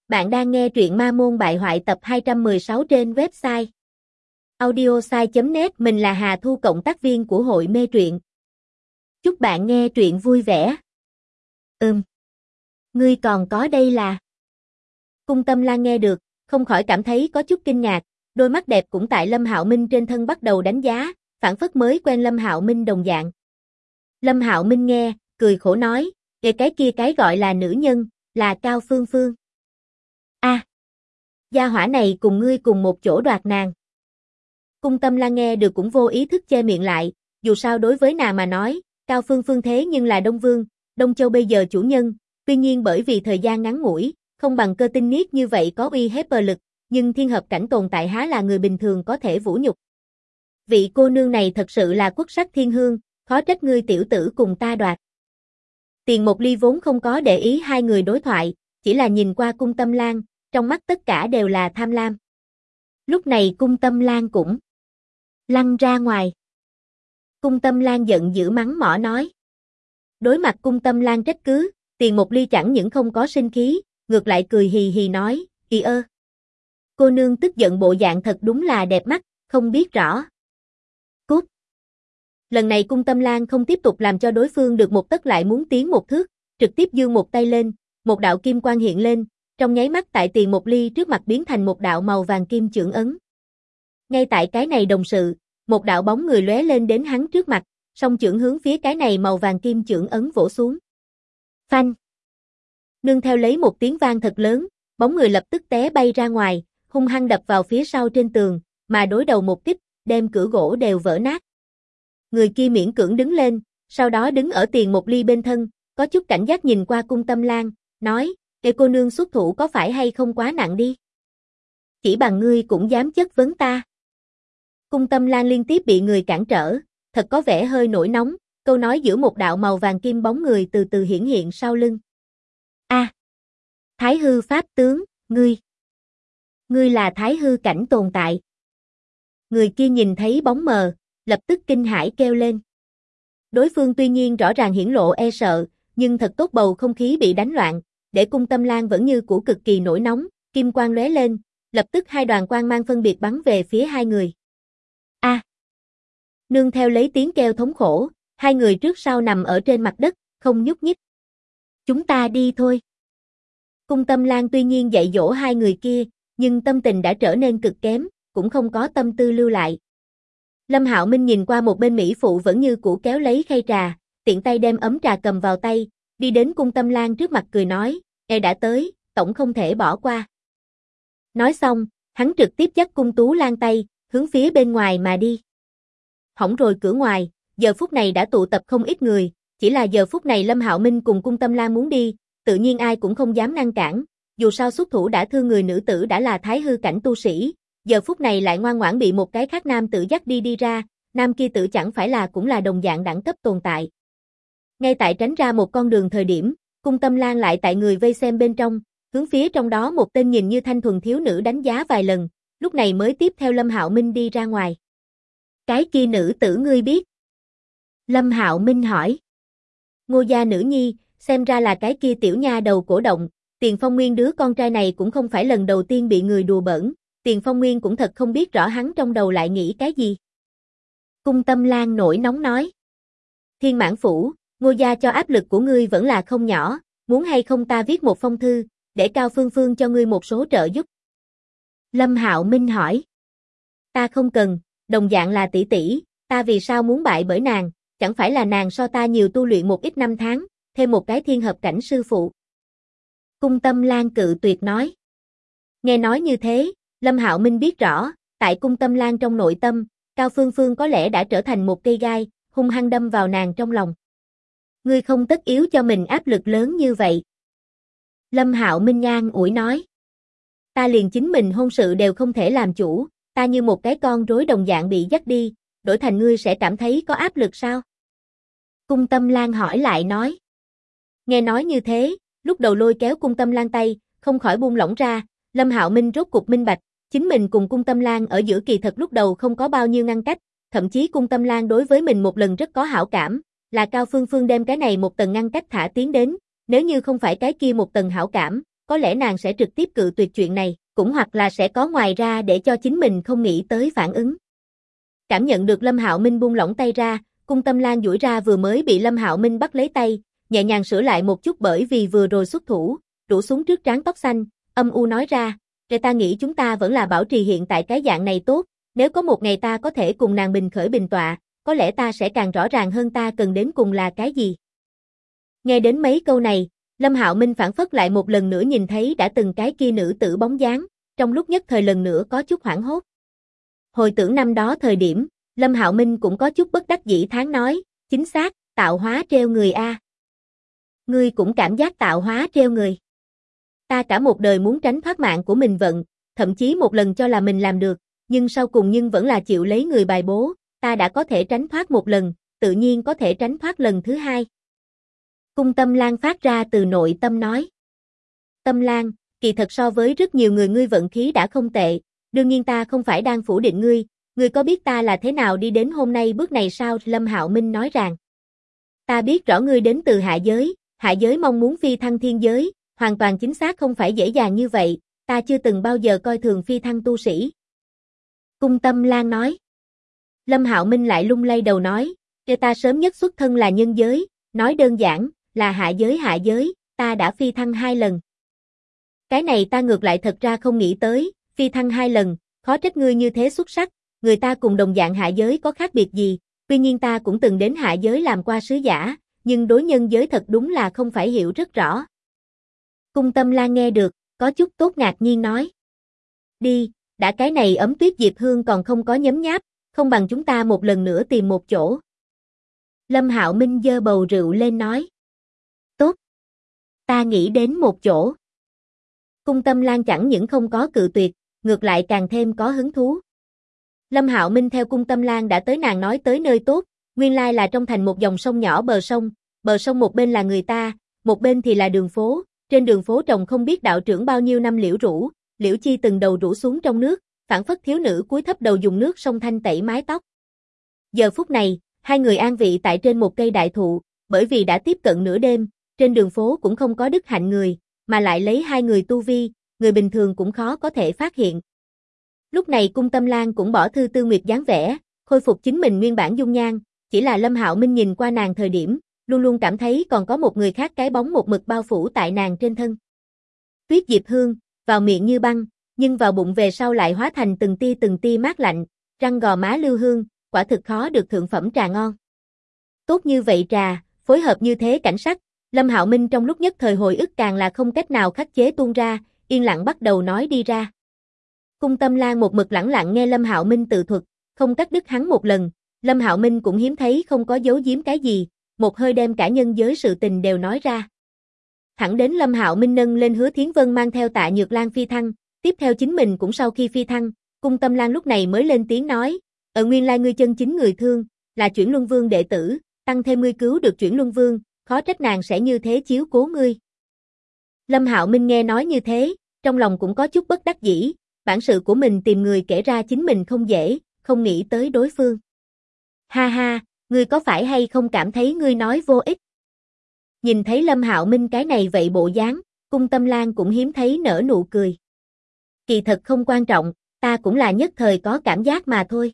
Bạn đang nghe truyện Ma Môn Bại Hoại tập 216 trên website audiosai.net. Mình là Hà Thu, cộng tác viên của hội mê truyện. Chúc bạn nghe truyện vui vẻ. Ngươi còn có đây là... Cung Tâm Lan nghe được, không khỏi cảm thấy có chút kinh ngạc, đôi mắt đẹp cũng tại Lâm Hạo Minh trên thân bắt đầu đánh giá, phảng phất mới quen Lâm Hạo Minh đồng dạng. Lâm Hạo Minh nghe, cười khổ nói, cái kia cái gọi là nữ nhân, là Cao Phương Phương. Gia hỏa này cùng ngươi cùng một chỗ đoạt nàng. Cung Tâm Lan nghe được cũng vô ý thức che miệng lại, dù sao đối với nàng mà nói, Cao Phương Phương thế nhưng là Đông Vương, Đông Châu bây giờ chủ nhân, tuy nhiên bởi vì thời gian ngắn ngủi, không bằng Cơ Tinh Niết như vậy có uy hiếp lực, nhưng thiên hợp cảnh tồn tại há là người bình thường có thể vũ nhục. Vị cô nương này thật sự là quốc sắc thiên hương, khó trách ngươi tiểu tử cùng ta đoạt. Tiền Một Ly vốn không có để ý hai người đối thoại, chỉ là nhìn qua Cung Tâm Lan, trong mắt tất cả đều là tham lam. Lúc này Cung Tâm Lan cũng lăn ra ngoài. Cung Tâm Lan giận dữ mắng mỏ nói. Đối mặt Cung Tâm Lan trách cứ, Tiền Một Ly chẳng những không có sinh khí, ngược lại cười hì hì nói, cô nương tức giận bộ dạng thật đúng là đẹp mắt, không biết rõ. Cút. Lần này Cung Tâm Lan không tiếp tục làm cho đối phương được một tấc lại muốn tiến một thước, trực tiếp giương một tay lên, một đạo kim quang hiện lên, trong nháy mắt tại Tiền Một Ly trước mặt biến thành một đạo màu vàng kim chưởng ấn. Ngay tại cái này đồng sự, một đạo bóng người lóe lên đến hắn trước mặt, song chưởng hướng phía cái này màu vàng kim chưởng ấn vỗ xuống. Phanh! Nương theo lấy một tiếng vang thật lớn, bóng người lập tức té bay ra ngoài, hung hăng đập vào phía sau trên tường, mà đối đầu một kích, đem cửa gỗ đều vỡ nát. Người kia miễn cưỡng đứng lên, sau đó đứng ở Tiền Một Ly bên thân, có chút cảnh giác nhìn qua Cung Tâm Lan, nói, cô nương xuất thủ có phải hay không quá nặng đi? Chỉ bằng ngươi cũng dám chất vấn ta. Cung Tâm Lan liên tiếp bị người cản trở, thật có vẻ hơi nổi nóng, câu nói giữa một đạo màu vàng kim bóng người từ từ hiển hiện sau lưng. Thái hư pháp tướng, ngươi là thái hư cảnh tồn tại. Người kia nhìn thấy bóng mờ, lập tức kinh hãi kêu lên. Đối phương tuy nhiên rõ ràng hiển lộ e sợ, nhưng thật tốt bầu không khí bị đánh loạn, để Cung Tâm Lan vẫn như cũ cực kỳ nổi nóng, kim quang lóe lên, lập tức hai đoàn quang mang phân biệt bắn về phía hai người. Nương theo lấy tiếng kêu thống khổ, hai người trước sau nằm ở trên mặt đất, không nhúc nhích. Chúng ta đi thôi. Cung Tâm Lan tuy nhiên dạy dỗ hai người kia, nhưng tâm tình đã trở nên cực kém, cũng không có tâm tư lưu lại. Lâm Hạo Minh nhìn qua một bên mỹ phụ vẫn như cũ kéo lấy khay trà, tiện tay đem ấm trà cầm vào tay, đi đến Cung Tâm Lan trước mặt cười nói, đã tới, tổng không thể bỏ qua. Nói xong, hắn trực tiếp dắt Cung Tú Lan tay, hướng phía bên ngoài mà đi. Hỏng rồi, cửa ngoài, giờ phút này đã tụ tập không ít người, chỉ là giờ phút này Lâm Hạo Minh cùng Cung Tâm Lan muốn đi, tự nhiên ai cũng không dám ngăn cản, dù sao xuất thủ đã thương người nữ tử đã là thái hư cảnh tu sĩ, giờ phút này lại ngoan ngoãn bị một cái khác nam tử dắt đi ra, nam kia tử chẳng phải là cũng là đồng dạng đẳng cấp tồn tại. Ngay tại tránh ra một con đường thời điểm, Cung Tâm Lan lại tại người vây xem bên trong, hướng phía trong đó một tên nhìn như thanh thuần thiếu nữ đánh giá vài lần, lúc này mới tiếp theo Lâm Hạo Minh đi ra ngoài. Cái kia nữ tử ngươi biết? Lâm Hạo Minh hỏi. Ngô gia nữ nhi, xem ra là cái kia tiểu nha đầu cổ động, Tiền Phong Nguyên đứa con trai này cũng không phải lần đầu tiên bị người đùa bỡn, Tiền Phong Nguyên cũng thật không biết rõ hắn trong đầu lại nghĩ cái gì. Cung Tâm Lan nổi nóng nói. Thiên Mãn Phủ, Ngô gia cho áp lực của ngươi vẫn là không nhỏ, muốn hay không ta viết một phong thư, để Cao Phương Phương cho ngươi một số trợ giúp. Lâm Hạo Minh hỏi. Ta không cần, đồng dạng là tỷ tỷ, ta vì sao muốn bại bởi nàng, chẳng phải là nàng so ta nhiều tu luyện một ít năm tháng, thêm một cái thiên hợp cảnh sư phụ. Cung Tâm Lan cự tuyệt nói. Nghe nói như thế, Lâm Hạo Minh biết rõ, tại Cung Tâm Lan trong nội tâm, Cao Phương Phương có lẽ đã trở thành một cây gai, hung hăng đâm vào nàng trong lòng. Ngươi không tất yếu cho mình áp lực lớn như vậy. Lâm Hạo Minh an ủi nói. Ta liền chính mình hôn sự đều không thể làm chủ, ta như một cái con rối đồng dạng bị dắt đi, đổi thành ngươi sẽ cảm thấy có áp lực sao? Cung Tâm Lan hỏi lại nói. Nghe nói như thế, lúc đầu lôi kéo Cung Tâm Lan tay, không khỏi buông lỏng ra, Lâm Hạo Minh rốt cục minh bạch, chính mình cùng Cung Tâm Lan ở giữa kỳ thật lúc đầu không có bao nhiêu ngăn cách, thậm chí Cung Tâm Lan đối với mình một lần rất có hảo cảm, là Cao Phương Phương đem cái này một tầng ngăn cách thả tiến đến, nếu như không phải cái kia một tầng hảo cảm, có lẽ nàng sẽ trực tiếp cự tuyệt chuyện này, cũng hoặc là sẽ có ngoài ra để cho chính mình không nghĩ tới phản ứng. Cảm nhận được Lâm Hạo Minh buông lỏng tay ra, Cung Tâm Lan duỗi ra vừa mới bị Lâm Hạo Minh bắt lấy tay, nhẹ nhàng sửa lại một chút bởi vì vừa rồi xuất thủ, rủ xuống trước trán tóc xanh, âm u nói ra, ta nghĩ chúng ta vẫn là bảo trì hiện tại cái dạng này tốt, nếu có một ngày ta có thể cùng nàng bình khởi bình tọa, có lẽ ta sẽ càng rõ ràng hơn ta cần đến cùng là cái gì. Nghe đến mấy câu này, Lâm Hạo Minh phản phất lại một lần nữa nhìn thấy đã từng cái kia nữ tử bóng dáng, trong lúc nhất thời lần nữa có chút hoảng hốt. Hồi tưởng năm đó thời điểm, Lâm Hạo Minh cũng có chút bất đắc dĩ thán nói, chính xác, tạo hóa treo người a. Ngươi cũng cảm giác tạo hóa treo người. Ta cả một đời muốn tránh thoát mạng của mình vận, thậm chí một lần cho là mình làm được, nhưng sau cùng vẫn là chịu lấy người bài bố, ta đã có thể tránh thoát một lần, tự nhiên có thể tránh thoát lần thứ hai. Cung Tâm Lan phát ra từ nội tâm nói. Tâm Lan, kỳ thật so với rất nhiều người ngươi vận khí đã không tệ, đương nhiên ta không phải đang phủ định ngươi có biết ta là thế nào đi đến hôm nay bước này sao? Lâm Hạo Minh nói rằng. Ta biết rõ ngươi đến từ hạ giới mong muốn phi thăng thiên giới, hoàn toàn chính xác không phải dễ dàng như vậy, ta chưa từng bao giờ coi thường phi thăng tu sĩ. Cung Tâm Lan nói. Lâm Hạo Minh lại lung lay đầu nói, ta sớm nhất xuất thân là nhân giới, nói đơn giản, là hạ giới, ta đã phi thăng 2 lần. Cái này ta ngược lại thật ra không nghĩ tới, phi thăng 2 lần, khó trách ngươi như thế xuất sắc, người ta cùng đồng dạng hạ giới có khác biệt gì, tuy nhiên ta cũng từng đến hạ giới làm qua sứ giả, nhưng đối nhân giới thật đúng là không phải hiểu rất rõ. Cung Tâm Lan nghe được, có chút tốt ngạc nhiên nói. Đi, đã cái này ấm tuyết diệp hương còn không có nhấm nháp, không bằng chúng ta một lần nữa tìm một chỗ. Lâm Hạo Minh giơ bầu rượu lên nói. Tốt. Ta nghĩ đến một chỗ. Cung Tâm Lan chẳng những không có cự tuyệt, ngược lại càng thêm có hứng thú. Lâm Hạo Minh theo Cung Tâm Lan đã tới nàng nói tới nơi tốt, nguyên lai là trong thành một dòng sông nhỏ bờ sông một bên là người ta, một bên thì là đường phố, trên đường phố trồng không biết đạo trưởng bao nhiêu năm liễu rủ, liễu chi từng đầu rủ xuống trong nước, phảng phất thiếu nữ cúi thấp đầu dùng nước sông thanh tẩy mái tóc. Giờ phút này, hai người an vị tại trên một cây đại thụ, bởi vì đã tiếp cận nửa đêm, trên đường phố cũng không có đức hạnh người, mà lại lấy hai người tu vi, người bình thường cũng khó có thể phát hiện. Lúc này Cung Tâm Lan cũng bỏ thư Tư Nguyệt dáng vẻ, khôi phục chính mình nguyên bản dung nhan, chỉ là Lâm Hạo Minh nhìn qua nàng thời điểm, luôn luôn cảm thấy còn có một người khác cái bóng một mực bao phủ tại nàng trên thân. Tuyết diệp hương, vào miệng như băng, nhưng vào bụng về sau lại hóa thành từng tia mát lạnh, răng gò má lưu hương, quả thực khó được thượng phẩm trà ngon. Tốt như vậy trà, phối hợp như thế cảnh sắc, Lâm Hạo Minh trong lúc nhất thời hồi ức càng là không cách nào khắc chế tuôn ra, yên lặng bắt đầu nói đi ra. Cung Tâm Lan một mực lẳng lặng nghe Lâm Hạo Minh tự thuật, không cắt đứt hắn một lần, Lâm Hạo Minh cũng hiếm thấy không có giấu giếm cái gì, một hơi đem cả nhân giới sự tình đều nói ra. Thẳng đến Lâm Hạo Minh nâng lên Hứa Thiến Vân mang theo Tạ Nhược Lan phi thăng, tiếp theo chính mình cũng sau khi phi thăng, Cung Tâm Lan lúc này mới lên tiếng nói, nguyên lai ngươi chân chính người thương, là Chuyển Luân Vương đệ tử, tăng thêm ngươi cứu được Chuyển Luân Vương, khó trách nàng sẽ như thế chiếu cố ngươi. Lâm Hạo Minh nghe nói như thế, trong lòng cũng có chút bất đắc dĩ, bản sự của mình tìm người kể ra chính mình không dễ, không nghĩ tới đối phương. Ha ha, ngươi có phải hay không cảm thấy ngươi nói vô ích? Nhìn thấy Lâm Hạo Minh cái này vậy bộ dáng, Cung Tâm Lan cũng hiếm thấy nở nụ cười. Kỳ thật không quan trọng, ta cũng là nhất thời có cảm giác mà thôi.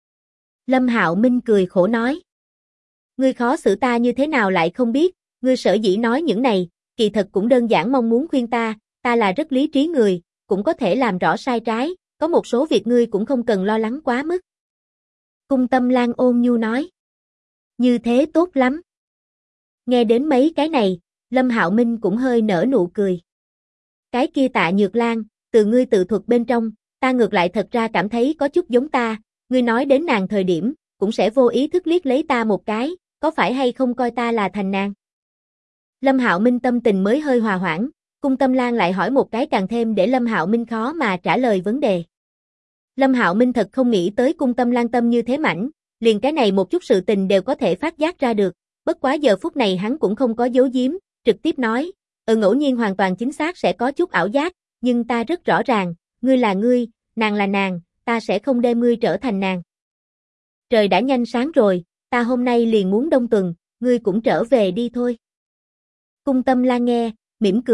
Lâm Hạo Minh cười khổ nói. Ngươi khó xử ta như thế nào lại không biết, ngươi sở dĩ nói những này, kỳ thật cũng đơn giản mong muốn khuyên ta là rất lý trí người, cũng có thể làm rõ sai trái, có một số việc ngươi cũng không cần lo lắng quá mức. Cung Tâm Lan ôn nhu nói. Như thế tốt lắm. Nghe đến mấy cái này, Lâm Hạo Minh cũng hơi nở nụ cười. Cái kia Tạ Nhược Lan, từ ngươi tự thuật bên trong, ta ngược lại thật ra cảm thấy có chút giống ta, ngươi nói đến nàng thời điểm, cũng sẽ vô ý thức liếc lấy ta một cái, có phải hay không coi ta là thành nàng? Lâm Hạo Minh tâm tình mới hơi hòa hoãn, Cung Tâm Lan lại hỏi một cái càng thêm để Lâm Hạo Minh khó mà trả lời vấn đề. Lâm Hạo Minh thật không nghĩ tới Cung Tâm Lan tâm như thế mảnh, liền cái này một chút sự tình đều có thể phát giác ra được, bất quá giờ phút này hắn cũng không có giấu giếm, trực tiếp nói, ngẫu nhiên hoàn toàn chính xác sẽ có chút ảo giác, nhưng ta rất rõ ràng, ngươi là ngươi, nàng là nàng, ta sẽ không đem ngươi trở thành nàng. Trời đã nhanh sáng rồi, ta hôm nay liền muốn đông tuần, ngươi cũng trở về đi thôi. Cung Tâm Lan nghe, mỉm cười,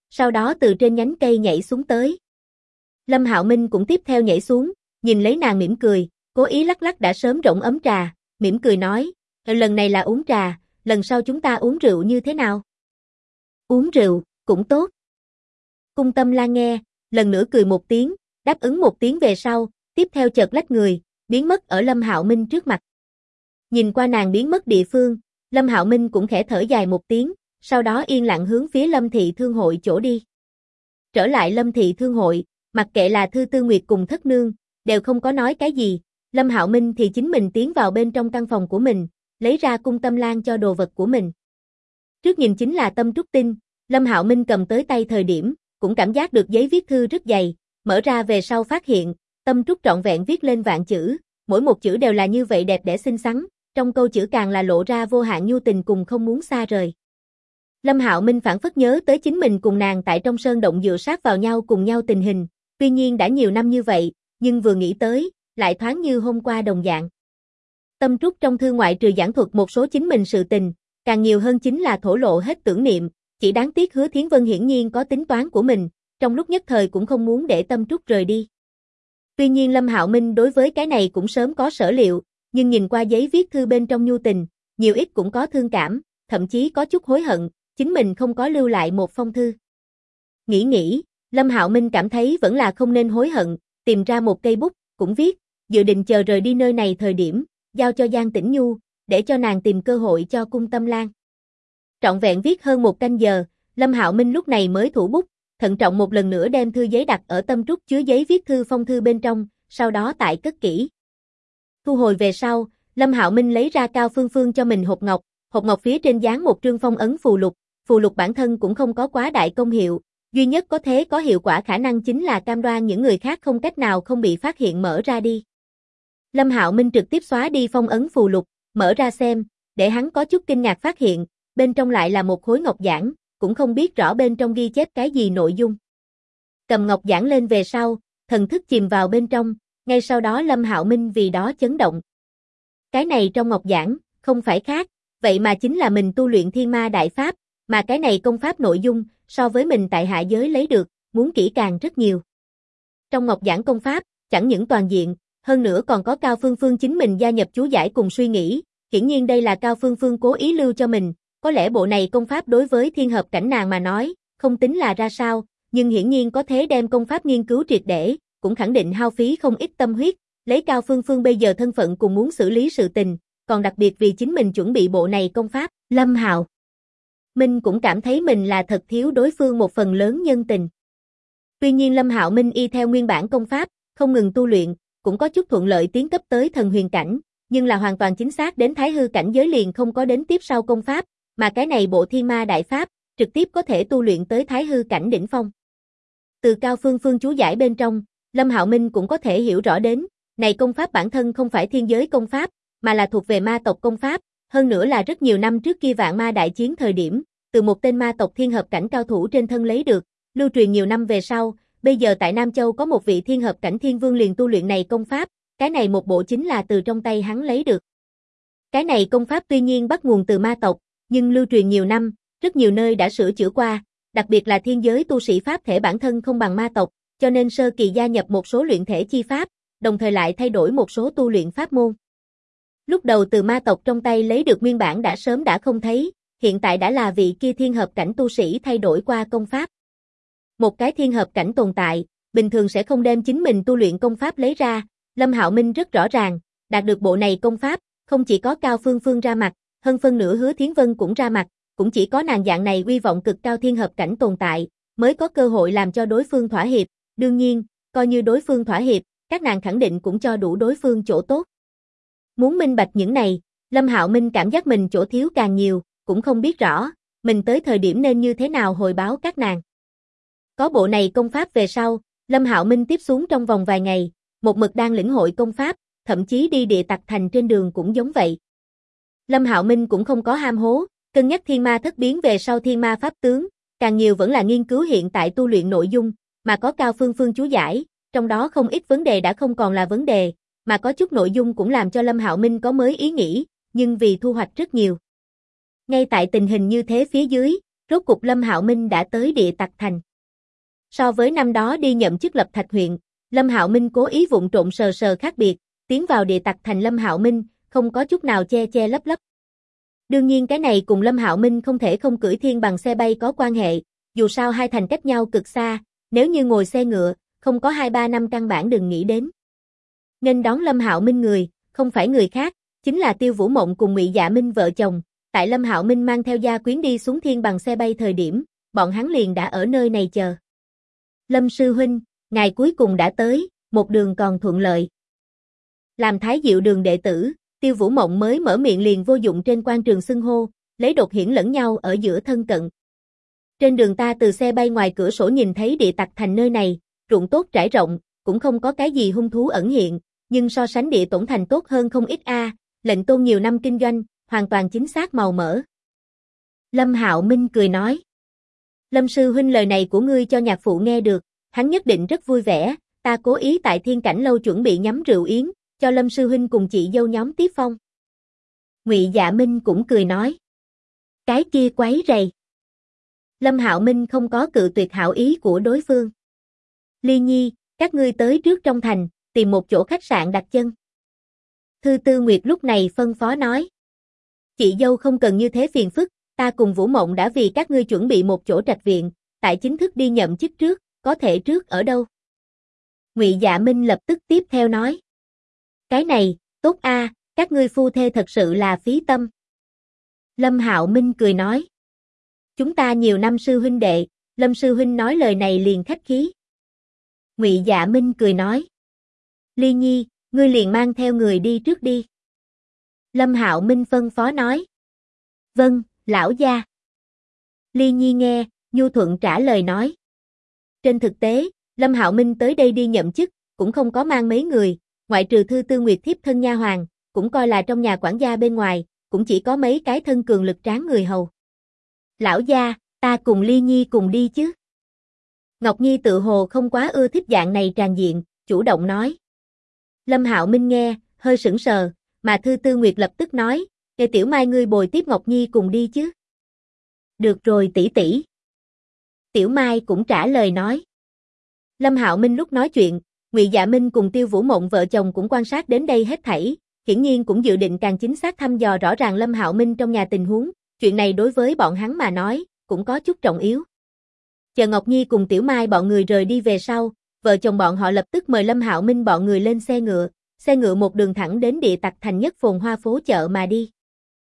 sau đó từ trên nhánh cây nhảy xuống tới. Lâm Hạo Minh cũng tiếp theo nhảy xuống, nhìn lấy nàng mỉm cười, cố ý lắc lắc đã sớm rỗng ấm trà, mỉm cười nói, lần này là uống trà, lần sau chúng ta uống rượu như thế nào? Uống rượu, cũng tốt. Cung Tâm Lan nghe, lần nữa cười một tiếng, đáp ứng một tiếng về sau, tiếp theo chợt lách người, biến mất ở Lâm Hạo Minh trước mặt. Nhìn qua nàng biến mất địa phương, Lâm Hạo Minh cũng khẽ thở dài một tiếng, sau đó yên lặng hướng phía Lâm Thị Thương Hội chỗ đi. Trở lại Lâm Thị Thương Hội, mặc kệ là Thư Tư Nguyệt cùng Thất Nương, đều không có nói cái gì, Lâm Hạo Minh thì chính mình tiến vào bên trong căn phòng của mình, lấy ra Cung Tâm Lan cho đồ vật của mình. Trước nhìn chính là Tâm Trúc Tinh, Lâm Hạo Minh cầm tới tay thời điểm, cũng cảm giác được giấy viết thư rất dày, mở ra về sau phát hiện, Tâm Trúc trọn vẹn viết lên vạn chữ, mỗi một chữ đều là như vậy đẹp đẽ xinh xắn, trong câu chữ càng là lộ ra vô hạn nhu tình cùng không muốn xa rời. Lâm Hạo Minh phảng phất nhớ tới chính mình cùng nàng tại trong sơn động dựa sát vào nhau cùng nhau tình hình, tuy nhiên đã nhiều năm như vậy, nhưng vừa nghĩ tới, lại thoáng như hôm qua đồng dạng. Tâm Trúc trong thư ngoại trừ giảng thuật một số chính mình sự tình, càng nhiều hơn chính là thổ lộ hết tưởng niệm, chỉ đáng tiếc Hứa Thiến Vân hiển nhiên có tính toán của mình, trong lúc nhất thời cũng không muốn để Tâm Trúc rời đi. Tuy nhiên Lâm Hạo Minh đối với cái này cũng sớm có sở liệu, nhưng nhìn qua giấy viết thư bên trong nhu tình, nhiều ít cũng có thương cảm, thậm chí có chút hối hận, chính mình không có lưu lại một phong thư. Nghĩ, Lâm Hạo Minh cảm thấy vẫn là không nên hối hận, tìm ra một cây bút, cũng viết, dự định chờ rời đi nơi này thời điểm, giao cho Giang Tĩnh Nhu, để cho nàng tìm cơ hội cho Cung Tâm Lan. Trọn vẹn viết hơn một canh giờ, Lâm Hạo Minh lúc này mới thủ bút, thận trọng một lần nữa đem thư giấy đặt ở Tâm Trúc chứa giấy viết thư phong thư bên trong, sau đó tại cất kỹ. Thu hồi về sau, Lâm Hạo Minh lấy ra Cao Phương Phương cho mình hộp ngọc phía trên dán một trương phong ấn phù lục bản thân cũng không có quá đại công hiệu, duy nhất có thể có hiệu quả khả năng chính là cam đoan những người khác không cách nào không bị phát hiện mở ra đi. Lâm Hạo Minh trực tiếp xóa đi phong ấn phù lục, mở ra xem, để hắn có chút kinh ngạc phát hiện, bên trong lại là một khối ngọc giản, cũng không biết rõ bên trong ghi chép cái gì nội dung. Cầm ngọc giản lên về sau, thần thức chìm vào bên trong, ngay sau đó Lâm Hạo Minh vì đó chấn động. Cái này trong ngọc giản, không phải khác, vậy mà chính là mình tu luyện Thiên Ma Đại Pháp, mà cái này công pháp nội dung, so với mình tại hạ giới lấy được, muốn kỹ càng rất nhiều. Trong ngọc giản công pháp, chẳng những toàn diện, hơn nữa còn có Cao Phương Phương chính mình gia nhập chú giải cùng suy nghĩ, hiển nhiên đây là Cao Phương Phương cố ý lưu cho mình, có lẽ bộ này công pháp đối với thiên hợp cảnh nàng mà nói, không tính là ra sao, nhưng hiển nhiên có thế đem công pháp nghiên cứu triệt để, cũng khẳng định hao phí không ít tâm huyết, lấy Cao Phương Phương bây giờ thân phận cùng muốn xử lý sự tình, còn đặc biệt vì chính mình chuẩn bị bộ này công pháp, Lâm Hạo Minh cũng cảm thấy mình là thật thiếu đối phương một phần lớn nhân tình. Tuy nhiên Lâm Hạo Minh y theo nguyên bản công pháp, không ngừng tu luyện, cũng có chút thuận lợi tiến cấp tới thần huyền cảnh, nhưng là hoàn toàn chính xác đến thái hư cảnh giới liền không có đến tiếp sau công pháp, mà cái này bộ Thiên Ma Đại Pháp, trực tiếp có thể tu luyện tới thái hư cảnh đỉnh phong. Từ Cao Phương Phương chú giải bên trong, Lâm Hạo Minh cũng có thể hiểu rõ đến, này công pháp bản thân không phải thiên giới công pháp, mà là thuộc về ma tộc công pháp, hơn nữa là rất nhiều năm trước kia vạn ma đại chiến thời điểm, từ một tên ma tộc thiên hợp cảnh cao thủ trên thân lấy được, lưu truyền nhiều năm về sau, bây giờ tại Nam Châu có một vị thiên hợp cảnh thiên vương liền tu luyện này công pháp, cái này một bộ chính là từ trong tay hắn lấy được. Cái này công pháp tuy nhiên bắt nguồn từ ma tộc, nhưng lưu truyền nhiều năm, rất nhiều nơi đã sửa chữa qua, đặc biệt là thiên giới tu sĩ pháp thể bản thân không bằng ma tộc, cho nên sơ kỳ gia nhập một số luyện thể chi pháp, đồng thời lại thay đổi một số tu luyện pháp môn. Lúc đầu từ ma tộc trong tay lấy được nguyên bản đã sớm đã không thấy, hiện tại đã là vị kia thiên hợp cảnh tu sĩ thay đổi qua công pháp. Một cái thiên hợp cảnh tồn tại, bình thường sẽ không đem chính mình tu luyện công pháp lấy ra, Lâm Hạo Minh rất rõ ràng, đạt được bộ này công pháp, không chỉ có Cao Phương Phương ra mặt, hơn phân nửa Hứa Thiến Vân cũng ra mặt, cũng chỉ có nàng dạng này uy vọng cực cao thiên hợp cảnh tồn tại, mới có cơ hội làm cho đối phương thỏa hiệp, đương nhiên, coi như đối phương thỏa hiệp, các nàng khẳng định cũng cho đủ đối phương chỗ tốt. Muốn minh bạch những này, Lâm Hạo Minh cảm giác mình chỗ thiếu càng nhiều, cũng không biết rõ, mình tới thời điểm nên như thế nào hồi báo các nàng. Có bộ này công pháp về sau, Lâm Hạo Minh tiếp xuống trong vòng vài ngày, một mực đang lĩnh hội công pháp, thậm chí đi địa tặc thành trên đường cũng giống vậy. Lâm Hạo Minh cũng không có ham hố, cân nhắc thiên ma thất biến về sau thiên ma pháp tướng, càng nhiều vẫn là nghiên cứu hiện tại tu luyện nội dung, mà có Cao Phương Phương chú giải, trong đó không ít vấn đề đã không còn là vấn đề, mà có chút nội dung cũng làm cho Lâm Hạo Minh có mới ý nghĩ, nhưng vì thu hoạch rất nhiều. Ngay tại tình hình như thế phía dưới, rốt cục Lâm Hạo Minh đã tới Địa Tặc Thành. So với năm đó đi nhậm chức lập Thạch huyện, Lâm Hạo Minh cố ý vụng trộn sờ sờ khác biệt, tiến vào Địa Tặc Thành Lâm Hạo Minh không có chút nào che che lấp lấp. Đương nhiên cái này cùng Lâm Hạo Minh không thể không cưỡi thiên bằng xe bay có quan hệ, dù sao hai thành cách nhau cực xa, nếu như ngồi xe ngựa, không có 2-3 năm căn bản đừng nghĩ đến. Nên đón Lâm Hạo Minh người, không phải người khác, chính là Tiêu Vũ Mộng cùng Ngụy Dạ Minh vợ chồng. Tại Lâm Hạo Minh mang theo gia quyến đi xuống thiên bằng xe bay thời điểm, bọn hắn liền đã ở nơi này chờ. Lâm sư huynh, ngài cuối cùng đã tới, một đường còn thuận lợi. Làm Thái Diệu đường đệ tử, Tiêu Vũ Mộng mới mở miệng liền vô dụng trên quan trường xưng hô, lấy đột hiển lẫn nhau ở giữa thân cận. Trên đường ta từ xe bay ngoài cửa sổ nhìn thấy Địa Tặc Thành nơi này, ruộng tốt trải rộng, cũng không có cái gì hung thú ẩn hiện, nhưng so sánh Địa Tổn Thành tốt hơn không ít a, lệnh tôn nhiều năm kinh doanh, hoàn toàn chính xác màu mỡ. Lâm Hạo Minh cười nói. Lâm sư huynh lời này của ngươi cho nhạc phụ nghe được, hắn nhất định rất vui vẻ, ta cố ý tại Thiên Cảnh lâu chuẩn bị nhắm rượu yến, cho Lâm sư huynh cùng chị dâu nhóm tiếp phong. Ngụy Dạ Minh cũng cười nói. Cái kia quấy rầy. Lâm Hạo Minh không có cự tuyệt hảo ý của đối phương. Ly Nhi, các ngươi tới trước trong thành, tìm một chỗ khách sạn đặt chân. Thư Tư Nguyệt lúc này phân phó nói. Chị dâu không cần như thế phiền phức, ta cùng Vũ Mộng đã vì các ngươi chuẩn bị một chỗ trạch viện, tại chính thức đi nhậm chức trước, có thể trước ở đâu? Ngụy Dạ Minh lập tức tiếp theo nói. Cái này, tốt a, các ngươi phu thê thật sự là phí tâm. Lâm Hạo Minh cười nói. Chúng ta nhiều năm sư huynh đệ, Lâm sư huynh nói lời này liền khách khí. Ngụy Dạ Minh cười nói. Ly Nhi, ngươi liền mang theo người đi trước đi. Lâm Hạo Minh phân phó nói. Vâng, lão gia. Ly Nhi nghe, nhu thuận trả lời nói. Trên thực tế, Lâm Hạo Minh tới đây đi nhậm chức, cũng không có mang mấy người, ngoại trừ Thư Tư Nguyệt thiếp thân nha hoàn, cũng coi là trong nhà quản gia bên ngoài, cũng chỉ có mấy cái thân cường lực tráng người hầu. Lão gia, ta cùng Ly Nhi cùng đi chứ. Ngọc Nhi tự hồ không quá ưa thích dạng này tràn diện, chủ động nói. Lâm Hạo Minh nghe, hơi sững sờ, mà Thư Tư Nguyệt lập tức nói, "Kệ Tiểu Mai ngươi bồi tiếp Ngọc Nhi cùng đi chứ?" "Được rồi tỷ tỷ." Tiểu Mai cũng trả lời nói. Lâm Hạo Minh lúc nói chuyện, Ngụy Dạ Minh cùng Tiêu Vũ Mộng vợ chồng cũng quan sát đến đây hết thảy, hiển nhiên cũng dự định càng chính xác thăm dò rõ ràng Lâm Hạo Minh trong nhà tình huống, chuyện này đối với bọn hắn mà nói, cũng có chút trọng yếu. Chờ Ngọc Nhi cùng Tiểu Mai bọn người rời đi về sau, vợ chồng bọn họ lập tức mời Lâm Hạo Minh bọn người lên xe ngựa một đường thẳng đến Địa Tặc Thành nhất phồn hoa phố chợ mà đi.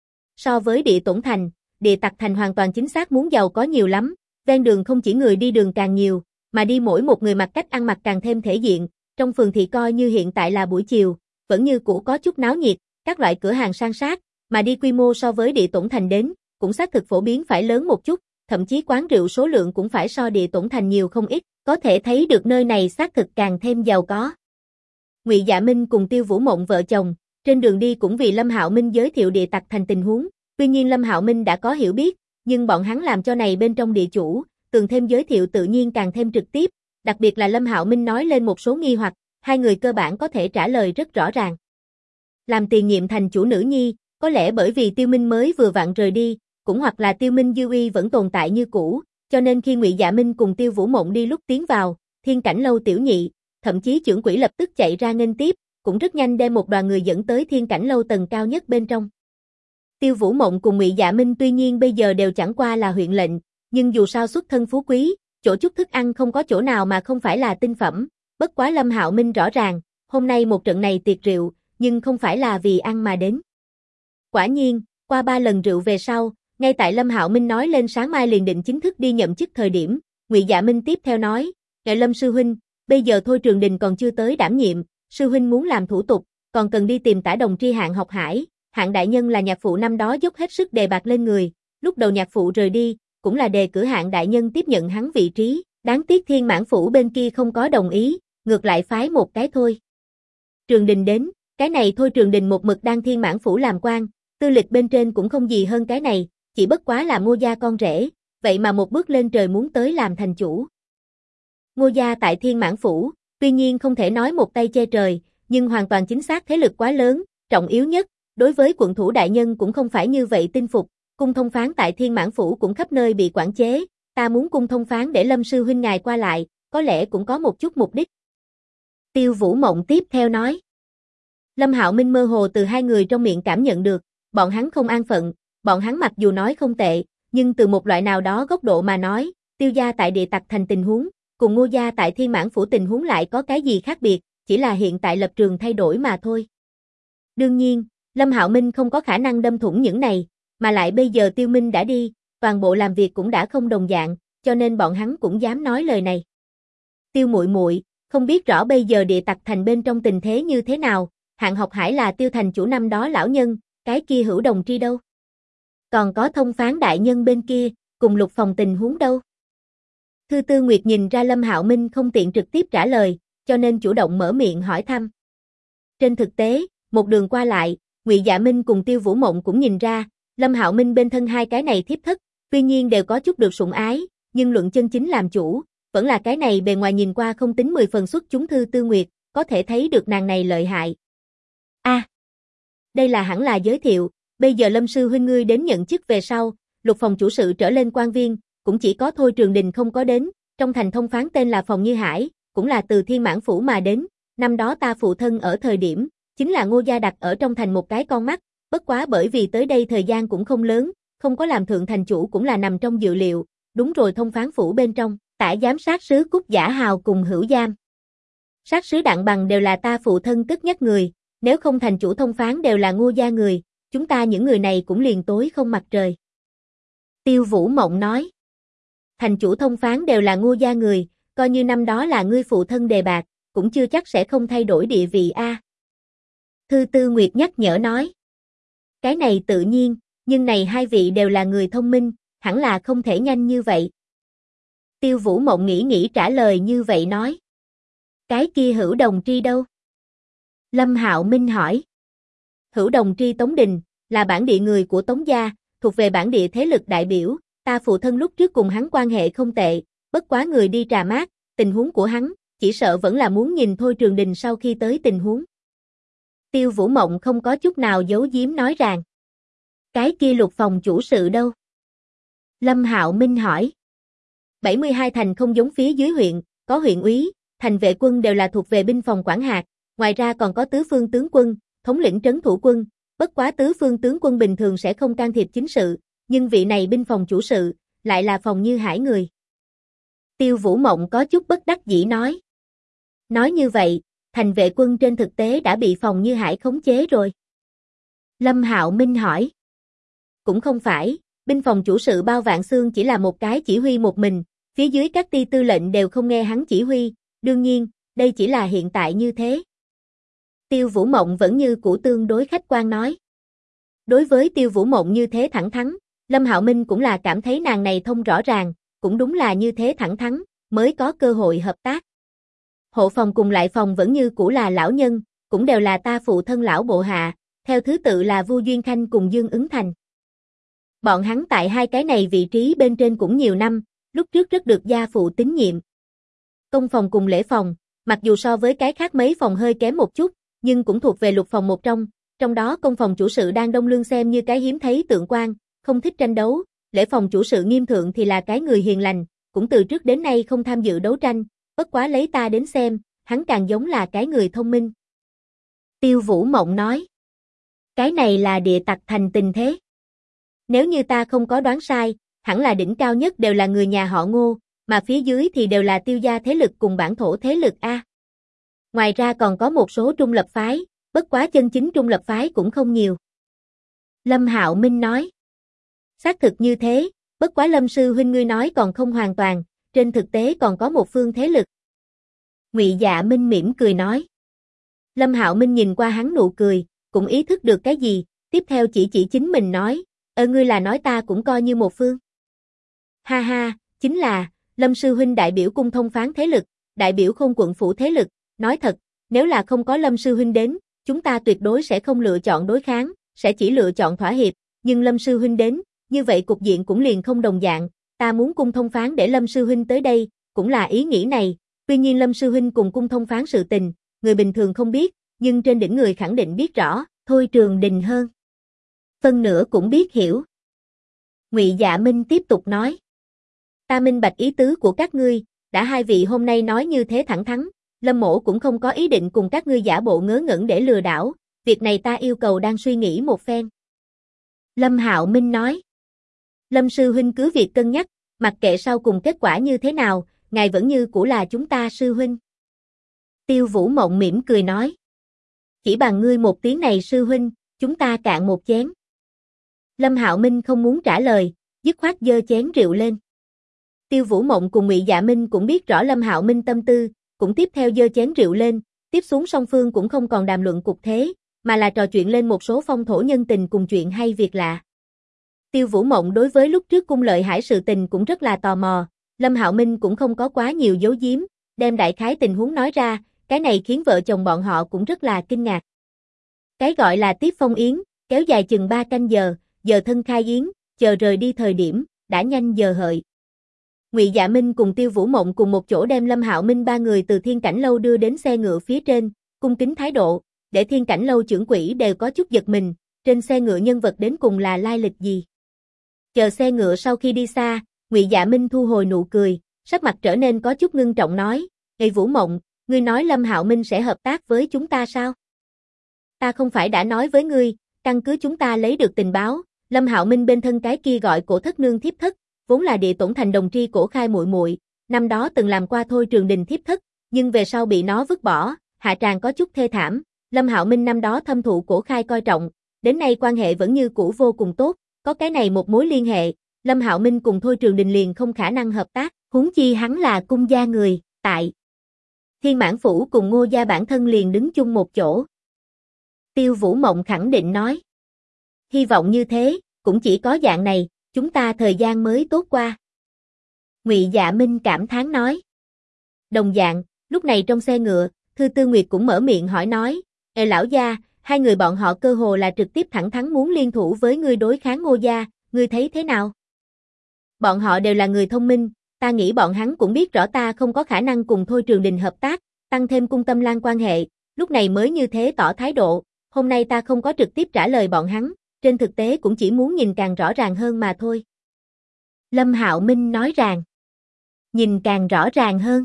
So với Địa Tổn Thành, Địa Tặc Thành hoàn toàn chính xác muốn giàu có nhiều lắm, ven đường không chỉ người đi đường càng nhiều, mà đi mỗi một người mặc cách ăn mặc càng thêm thể diện, trong phường thị coi như hiện tại là buổi chiều, vẫn như cũ có chút náo nhiệt, các loại cửa hàng san sát, mà đi quy mô so với Địa Tổn Thành đến, cũng xác thực phổ biến phải lớn một chút, thậm chí quán rượu số lượng cũng phải so Địa Tổn Thành nhiều không ít, có thể thấy được nơi này xác thực càng thêm giàu có. Ngụy Dạ Minh cùng Tiêu Vũ Mộng vợ chồng, trên đường đi cũng vì Lâm Hạo Minh giới thiệu Địa Tặc Thành tình huống, tuy nhiên Lâm Hạo Minh đã có hiểu biết, nhưng bọn hắn làm cho này bên trong địa chủ, tường thêm giới thiệu tự nhiên càng thêm trực tiếp, đặc biệt là Lâm Hạo Minh nói lên một số nghi hoặc, hai người cơ bản có thể trả lời rất rõ ràng. Làm tiền nhiệm thành chủ nữ nhi, có lẽ bởi vì Tiêu Minh mới vừa vặn rời đi, cũng hoặc là Tiêu Minh dư uy vẫn tồn tại như cũ, cho nên khi Ngụy Dạ Minh cùng Tiêu Vũ Mộng đi lúc tiến vào, Thiên Cảnh lâu tiểu nhị, thậm chí trưởng quỹ lập tức chạy ra nghênh tiếp, cũng rất nhanh đem một đoàn người dẫn tới Thiên Cảnh lâu tầng cao nhất bên trong. Tiêu Vũ Mộng cùng Ngụy Dạ Minh tuy nhiên bây giờ đều chẳng qua là huyện lệnh, nhưng dù sao xuất thân phú quý, chỗ chút thức ăn không có chỗ nào mà không phải là tinh phẩm, bất quá Lâm Hạo Minh rõ ràng, hôm nay một trận này tiệc rượu, nhưng không phải là vì ăn mà đến. Quả nhiên, qua 3 lần rượu về sau, ngay tại Lâm Hạo Minh nói lên sáng mai liền định chính thức đi nhậm chức thời điểm, Ngụy Dạ Minh tiếp theo nói, "Ngài Lâm sư huynh, bây giờ Thôi Trường Đình còn chưa tới đảm nhiệm, sư huynh muốn làm thủ tục, còn cần đi tìm Tả Đồng Tri Hạng học hải, Hạng đại nhân là nhạc phụ năm đó dốc hết sức đề bạt lên người, lúc đầu nhạc phụ rời đi, cũng là đề cử Hạng đại nhân tiếp nhận hắn vị trí, đáng tiếc Thiên Mãn phủ bên kia không có đồng ý, ngược lại phái một cái Thôi Trường Đình đến, cái này Thôi Trường Đình một mực đang Thiên Mãn phủ làm quan, tư lịch bên trên cũng không gì hơn cái này, chỉ bất quá là Ngô gia con rể, vậy mà một bước lên trời muốn tới làm thành chủ. Ngô gia tại Thiên Mãn phủ, tuy nhiên không thể nói một tay che trời, nhưng hoàn toàn chính xác thế lực quá lớn, trọng yếu nhất, đối với quận thủ đại nhân cũng không phải như vậy tin phục, cung thông phán tại Thiên Mãn Phủ cũng khắp nơi bị quản chế, ta muốn cung thông phán để Lâm sư huynh ngài qua lại, có lẽ cũng có một chút mục đích. Tiêu Vũ Mộng tiếp theo nói. Lâm Hạo Minh mơ hồ từ hai người trong miệng cảm nhận được, bọn hắn không an phận, bọn hắn mặc dù nói không tệ, nhưng từ một loại nào đó góc độ mà nói, Tiêu gia tại Địa Tặc Thành tình huống, cùng Ngô gia tại Thiên Mãn Phủ tình huống lại có cái gì khác biệt, chỉ là hiện tại lập trường thay đổi mà thôi. Đương nhiên, Lâm Hạo Minh không có khả năng đâm thủng những này, mà lại bây giờ Tiêu Minh đã đi, toàn bộ làm việc cũng đã không đồng dạng, cho nên bọn hắn cũng dám nói lời này. Tiêu muội muội, không biết rõ bây giờ Địa Tặc Thành bên trong tình thế như thế nào, Hạng Học Hải là Tiêu thành chủ năm đó lão nhân, cái kia Hữu Đồng Tri đâu? Còn có thông phán đại nhân bên kia, cùng Lục Phòng tình huống đâu? Thư Tư Nguyệt nhìn ra Lâm Hạo Minh không tiện trực tiếp trả lời, cho nên chủ động mở miệng hỏi thăm. Trên thực tế, một đường qua lại, Ngụy Dạ Minh cùng Tiêu Vũ Mộng cũng nhìn ra, Lâm Hạo Minh bên thân hai cái này thiếp thất, tuy nhiên đều có chút được sủng ái, nhưng luận chân chính làm chủ, vẫn là cái này bề ngoài nhìn qua không tính 10 phần xuất chúng Thư Tư Nguyệt, có thể thấy được nàng này lợi hại. Đây là hẳn là giới thiệu, bây giờ Lâm sư huynh ngươi đến nhận chức về sau, Lục Phòng chủ sự trở lên quan viên, cũng chỉ có Thôi Trường Đình không có đến, trong thành thông phán tên là Phòng Như Hải, cũng là từ Thiên Mãn Phủ mà đến, năm đó ta phụ thân ở thời điểm, chính là Ngô gia đặt ở trong thành một cái con mắt, bất quá bởi vì tới đây thời gian cũng không lớn, không có làm thượng thành chủ cũng là nằm trong dự liệu, đúng rồi thông phán phủ bên trong, tả giám sát sứ Cúc Giả Hào cùng Hữu Giam. Sát sứ Đặng Bằng đều là ta phụ thân cất nhắc người, nếu không thành chủ thông phán đều là Ngô gia người, chúng ta những người này cũng liền tối không mặt trời. Tiêu Vũ Mộng nói. Thành chủ thông phán đều là Ngô gia người, coi như năm đó là ngươi phụ thân đề bạt, cũng chưa chắc sẽ không thay đổi địa vị a. Thư Tư Nguyệt nhắc nhở nói. Cái này tự nhiên, nhưng này hai vị đều là người thông minh, hẳn là không thể nhanh như vậy. Tiêu Vũ Mộng nghĩ trả lời như vậy nói. Cái kia Hữu Đồng Tri đâu? Lâm Hạo Minh hỏi. Hữu Đồng Tri Tống Đình, là bản địa người của Tống gia, thuộc về bản địa thế lực đại biểu, ta phụ thân lúc trước cùng hắn quan hệ không tệ, bất quá người đi trà mát, tình huống của hắn, chỉ sợ vẫn là muốn nhìn Thôi Trường Đình sau khi tới tình huống. Tiêu Vũ Mộng không có chút nào giấu giếm nói rằng. Cái kia Lục Phòng chủ sự đâu? Lâm Hạo Minh hỏi. 72 thành không giống phía dưới huyện, có huyện úy, thành vệ quân đều là thuộc về binh phòng quản hạt, ngoài ra còn có tứ phương tướng quân, thống lĩnh trấn thủ quân, bất quá tứ phương tướng quân bình thường sẽ không can thiệp chính sự, nhưng vị này binh phòng chủ sự, lại là Phòng Như Hải người. Tiêu Vũ Mộng có chút bất đắc dĩ nói. Nói như vậy, thành vệ quân trên thực tế đã bị Phòng Như Hải khống chế rồi. Lâm Hạo Minh hỏi. Cũng không phải, binh phòng chủ sự Bao Vạn Xương chỉ là một cái chỉ huy một mình, phía dưới các ty tư lệnh đều không nghe hắn chỉ huy, đương nhiên, đây chỉ là hiện tại như thế. Tiêu Vũ Mộng vẫn như cũ tương đối khách quan nói. Đối với Tiêu Vũ Mộng như thế thẳng thắn, Lâm Hạo Minh cũng là cảm thấy nàng này thông rõ ràng, cũng đúng là như thế thẳng thắn, mới có cơ hội hợp tác. Hộ phòng cùng lại phòng vẫn như cũ là lão nhân, cũng đều là ta phụ thân lão bộ hạ, theo thứ tự là Vu Duyên Khanh cùng Dương Ứng Thành. Bọn hắn tại hai cái này vị trí bên trên cũng nhiều năm, lúc trước rất được gia phụ tín nhiệm. Công phòng cùng lễ phòng, mặc dù so với cái khác mấy phòng hơi kém một chút, nhưng cũng thuộc về Lục phòng một trong đó công phòng chủ sự đang đông lương xem như cái hiếm thấy tượng quan, không thích tranh đấu, lễ phòng chủ sự Nghiêm Thượng thì là cái người hiền lành, cũng từ trước đến nay không tham dự đấu tranh, bất quá lấy ta đến xem, hắn càng giống là cái người thông minh. Tiêu Vũ Mộng nói, cái này là Địa Tặc Thành tình thế. Nếu như ta không có đoán sai, hẳn là đỉnh cao nhất đều là người nhà họ Ngô, mà phía dưới thì đều là Tiêu gia thế lực cùng bản thổ thế lực A. Ngoài ra còn có một số trung lập phái, bất quá chân chính trung lập phái cũng không nhiều. Lâm Hạo Minh nói, xác thực như thế, bất quá Lâm sư huynh ngươi nói còn không hoàn toàn, trên thực tế còn có một phương thế lực. Ngụy Dạ Minh mỉm cười nói. Lâm Hạo Minh nhìn qua hắn nụ cười, cũng ý thức được cái gì, tiếp theo chỉ chính mình nói, ngươi là nói ta cũng coi như một phương. Ha ha, chính là, Lâm sư huynh đại biểu cung thông phán thế lực, đại biểu Khôn quận phủ thế lực, nói thật, nếu là không có Lâm sư huynh đến, chúng ta tuyệt đối sẽ không lựa chọn đối kháng, sẽ chỉ lựa chọn thỏa hiệp, nhưng Lâm sư huynh đến, như vậy cục diện cũng liền không đồng dạng, ta muốn cung thông phán để Lâm sư huynh tới đây, cũng là ý nghĩ này, tuy nhiên Lâm sư huynh cùng cung thông phán sự tình, người bình thường không biết, nhưng trên đỉnh người khẳng định biết rõ, Thôi Trường Đình hơn. Phân nửa cũng biết hiểu. Ngụy Dạ Minh tiếp tục nói. Ta minh bạch ý tứ của các ngươi, đã hai vị hôm nay nói như thế thẳng thắn, Lâm mỗ cũng không có ý định cùng các ngươi giả bộ ngớ ngẩn để lừa đảo, việc này ta yêu cầu đang suy nghĩ một phen. Lâm Hạo Minh nói. Lâm sư huynh cứ việc cân nhắc, mặc kệ sau cùng kết quả như thế nào, ngài vẫn như cũ là chúng ta sư huynh. Tiêu Vũ Mộng mỉm cười nói. Chỉ bằng ngươi một tiếng này sư huynh, chúng ta cạn một chén. Lâm Hạo Minh không muốn trả lời, dứt khoát giơ chén rượu lên. Tiêu Vũ Mộng cùng Ngụy Dạ Minh cũng biết rõ Lâm Hạo Minh tâm tư, cũng tiếp theo giơ chén rượu lên, tiếp xuống song phương cũng không còn đàm luận cục thế, mà là trò chuyện lên một số phong thổ nhân tình cùng chuyện hay việc lạ. Tiêu Vũ Mộng đối với lúc trước cung Lợi Hải sự tình cũng rất là tò mò, Lâm Hạo Minh cũng không có quá nhiều giấu giếm, đem đại khái tình huống nói ra, cái này khiến vợ chồng bọn họ cũng rất là kinh ngạc. Cái gọi là tiếp phong yến, kéo dài chừng 3 canh giờ, giờ thân khai yến, chờ rời đi thời điểm, đã nhanh giờ hợi. Ngụy Dạ Minh cùng Tiêu Vũ Mộng cùng một chỗ đem Lâm Hạo Minh ba người từ Thiên Cảnh Lâu đưa đến xe ngựa phía trên, cung kính thái độ, để Thiên Cảnh Lâu trưởng quỹ đều có chút giật mình, trên xe ngựa nhân vật đến cùng là lai lịch gì. Chờ xe ngựa sau khi đi xa, Ngụy Dạ Minh thu hồi nụ cười, sắc mặt trở nên có chút ngưng trọng nói, Ê Vũ Mộng, ngươi nói Lâm Hạo Minh sẽ hợp tác với chúng ta sao? Ta không phải đã nói với ngươi, căn cứ chúng ta lấy được tình báo, Lâm Hạo Minh bên thân cái kia gọi Cổ Thất Nương thiếp thất, vốn là Địa Tổn Thành đồng tri Cổ Khai muội muội, năm đó từng làm qua Thôi Trường Đình thiếp thất, nhưng về sau bị nó vứt bỏ, hạ tràng có chút thê thảm. Lâm Hạo Minh năm đó thâm thụ Cổ Khai coi trọng, đến nay quan hệ vẫn như cũ vô cùng tốt, có cái này một mối liên hệ, Lâm Hạo Minh cùng Thôi Trường Đình liền không khả năng hợp tác, huống chi hắn là cung gia người, tại Thiên Mãn Phủ cùng Ngô gia bản thân liền đứng chung một chỗ. Tiêu Vũ Mộng khẳng định nói. Hy vọng như thế, cũng chỉ có dạng này, chúng ta thời gian mới tốt qua. Ngụy Dạ Minh cảm thán nói. Đồng dạng, lúc này trong xe ngựa, Thư Tư Nguyệt cũng mở miệng hỏi nói, Ê lão gia, hai người bọn họ cơ hồ là trực tiếp thẳng thắn muốn liên thủ với ngươi đối kháng Ngô gia, ngươi thấy thế nào? Bọn họ đều là người thông minh, ta nghĩ bọn hắn cũng biết rõ ta không có khả năng cùng Thôi Trường Đình hợp tác, tăng thêm Cung Tâm Lan quan hệ, lúc này mới như thế tỏ thái độ, hôm nay ta không có trực tiếp trả lời bọn hắn, trên thực tế cũng chỉ muốn nhìn càng rõ ràng hơn mà thôi. Lâm Hạo Minh nói rằng, nhìn càng rõ ràng hơn.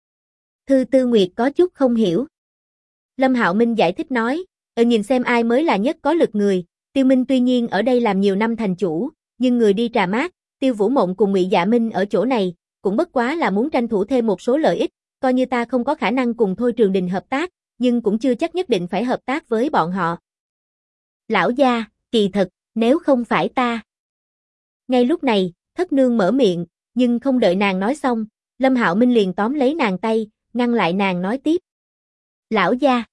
Thư Tư Nguyệt có chút không hiểu. Lâm Hạo Minh giải thích nói, nhìn xem ai mới là nhất có lực người, Tiêu Minh tuy nhiên ở đây làm nhiều năm thành chủ, nhưng người đi trà mát, Tiêu Vũ Mộng cùng Ngụy Dạ Minh ở chỗ này, cũng bất quá là muốn tranh thủ thêm một số lợi ích, coi như ta không có khả năng cùng Thôi Trường Đình hợp tác, nhưng cũng chưa chắc nhất định phải hợp tác với bọn họ. Lão gia, kỳ thật, nếu không phải ta. Ngay lúc này, Thất Nương mở miệng, nhưng không đợi nàng nói xong, Lâm Hạo Minh liền tóm lấy nàng tay, ngăn lại nàng nói tiếp. Lão gia.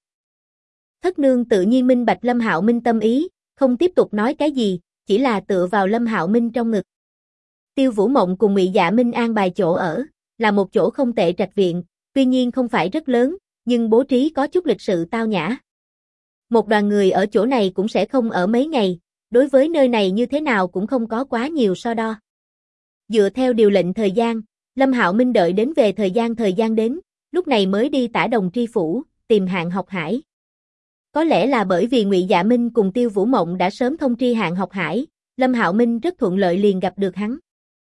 Thất Nương tự nhiên minh bạch Lâm Hạo Minh tâm ý, không tiếp tục nói cái gì, chỉ là tựa vào Lâm Hạo Minh trong ngực. Tiêu Vũ Mộng cùng Ngụy Dạ Minh an bài chỗ ở, là một chỗ không tệ trạch viện, tuy nhiên không phải rất lớn, nhưng bố trí có chút lịch sự tao nhã. Một đoàn người ở chỗ này cũng sẽ không ở mấy ngày, đối với nơi này như thế nào cũng không có quá nhiều so đo. Dựa theo điều lệnh thời gian, Lâm Hạo Minh đợi đến về thời gian đến, lúc này mới đi Tả Đồng Tri Phủ, tìm Hạng Học Hải. Có lẽ là bởi vì Ngụy Dạ Minh cùng Tiêu Vũ Mộng đã sớm thông tri Hạng Học Hải, Lâm Hạo Minh rất thuận lợi liền gặp được hắn.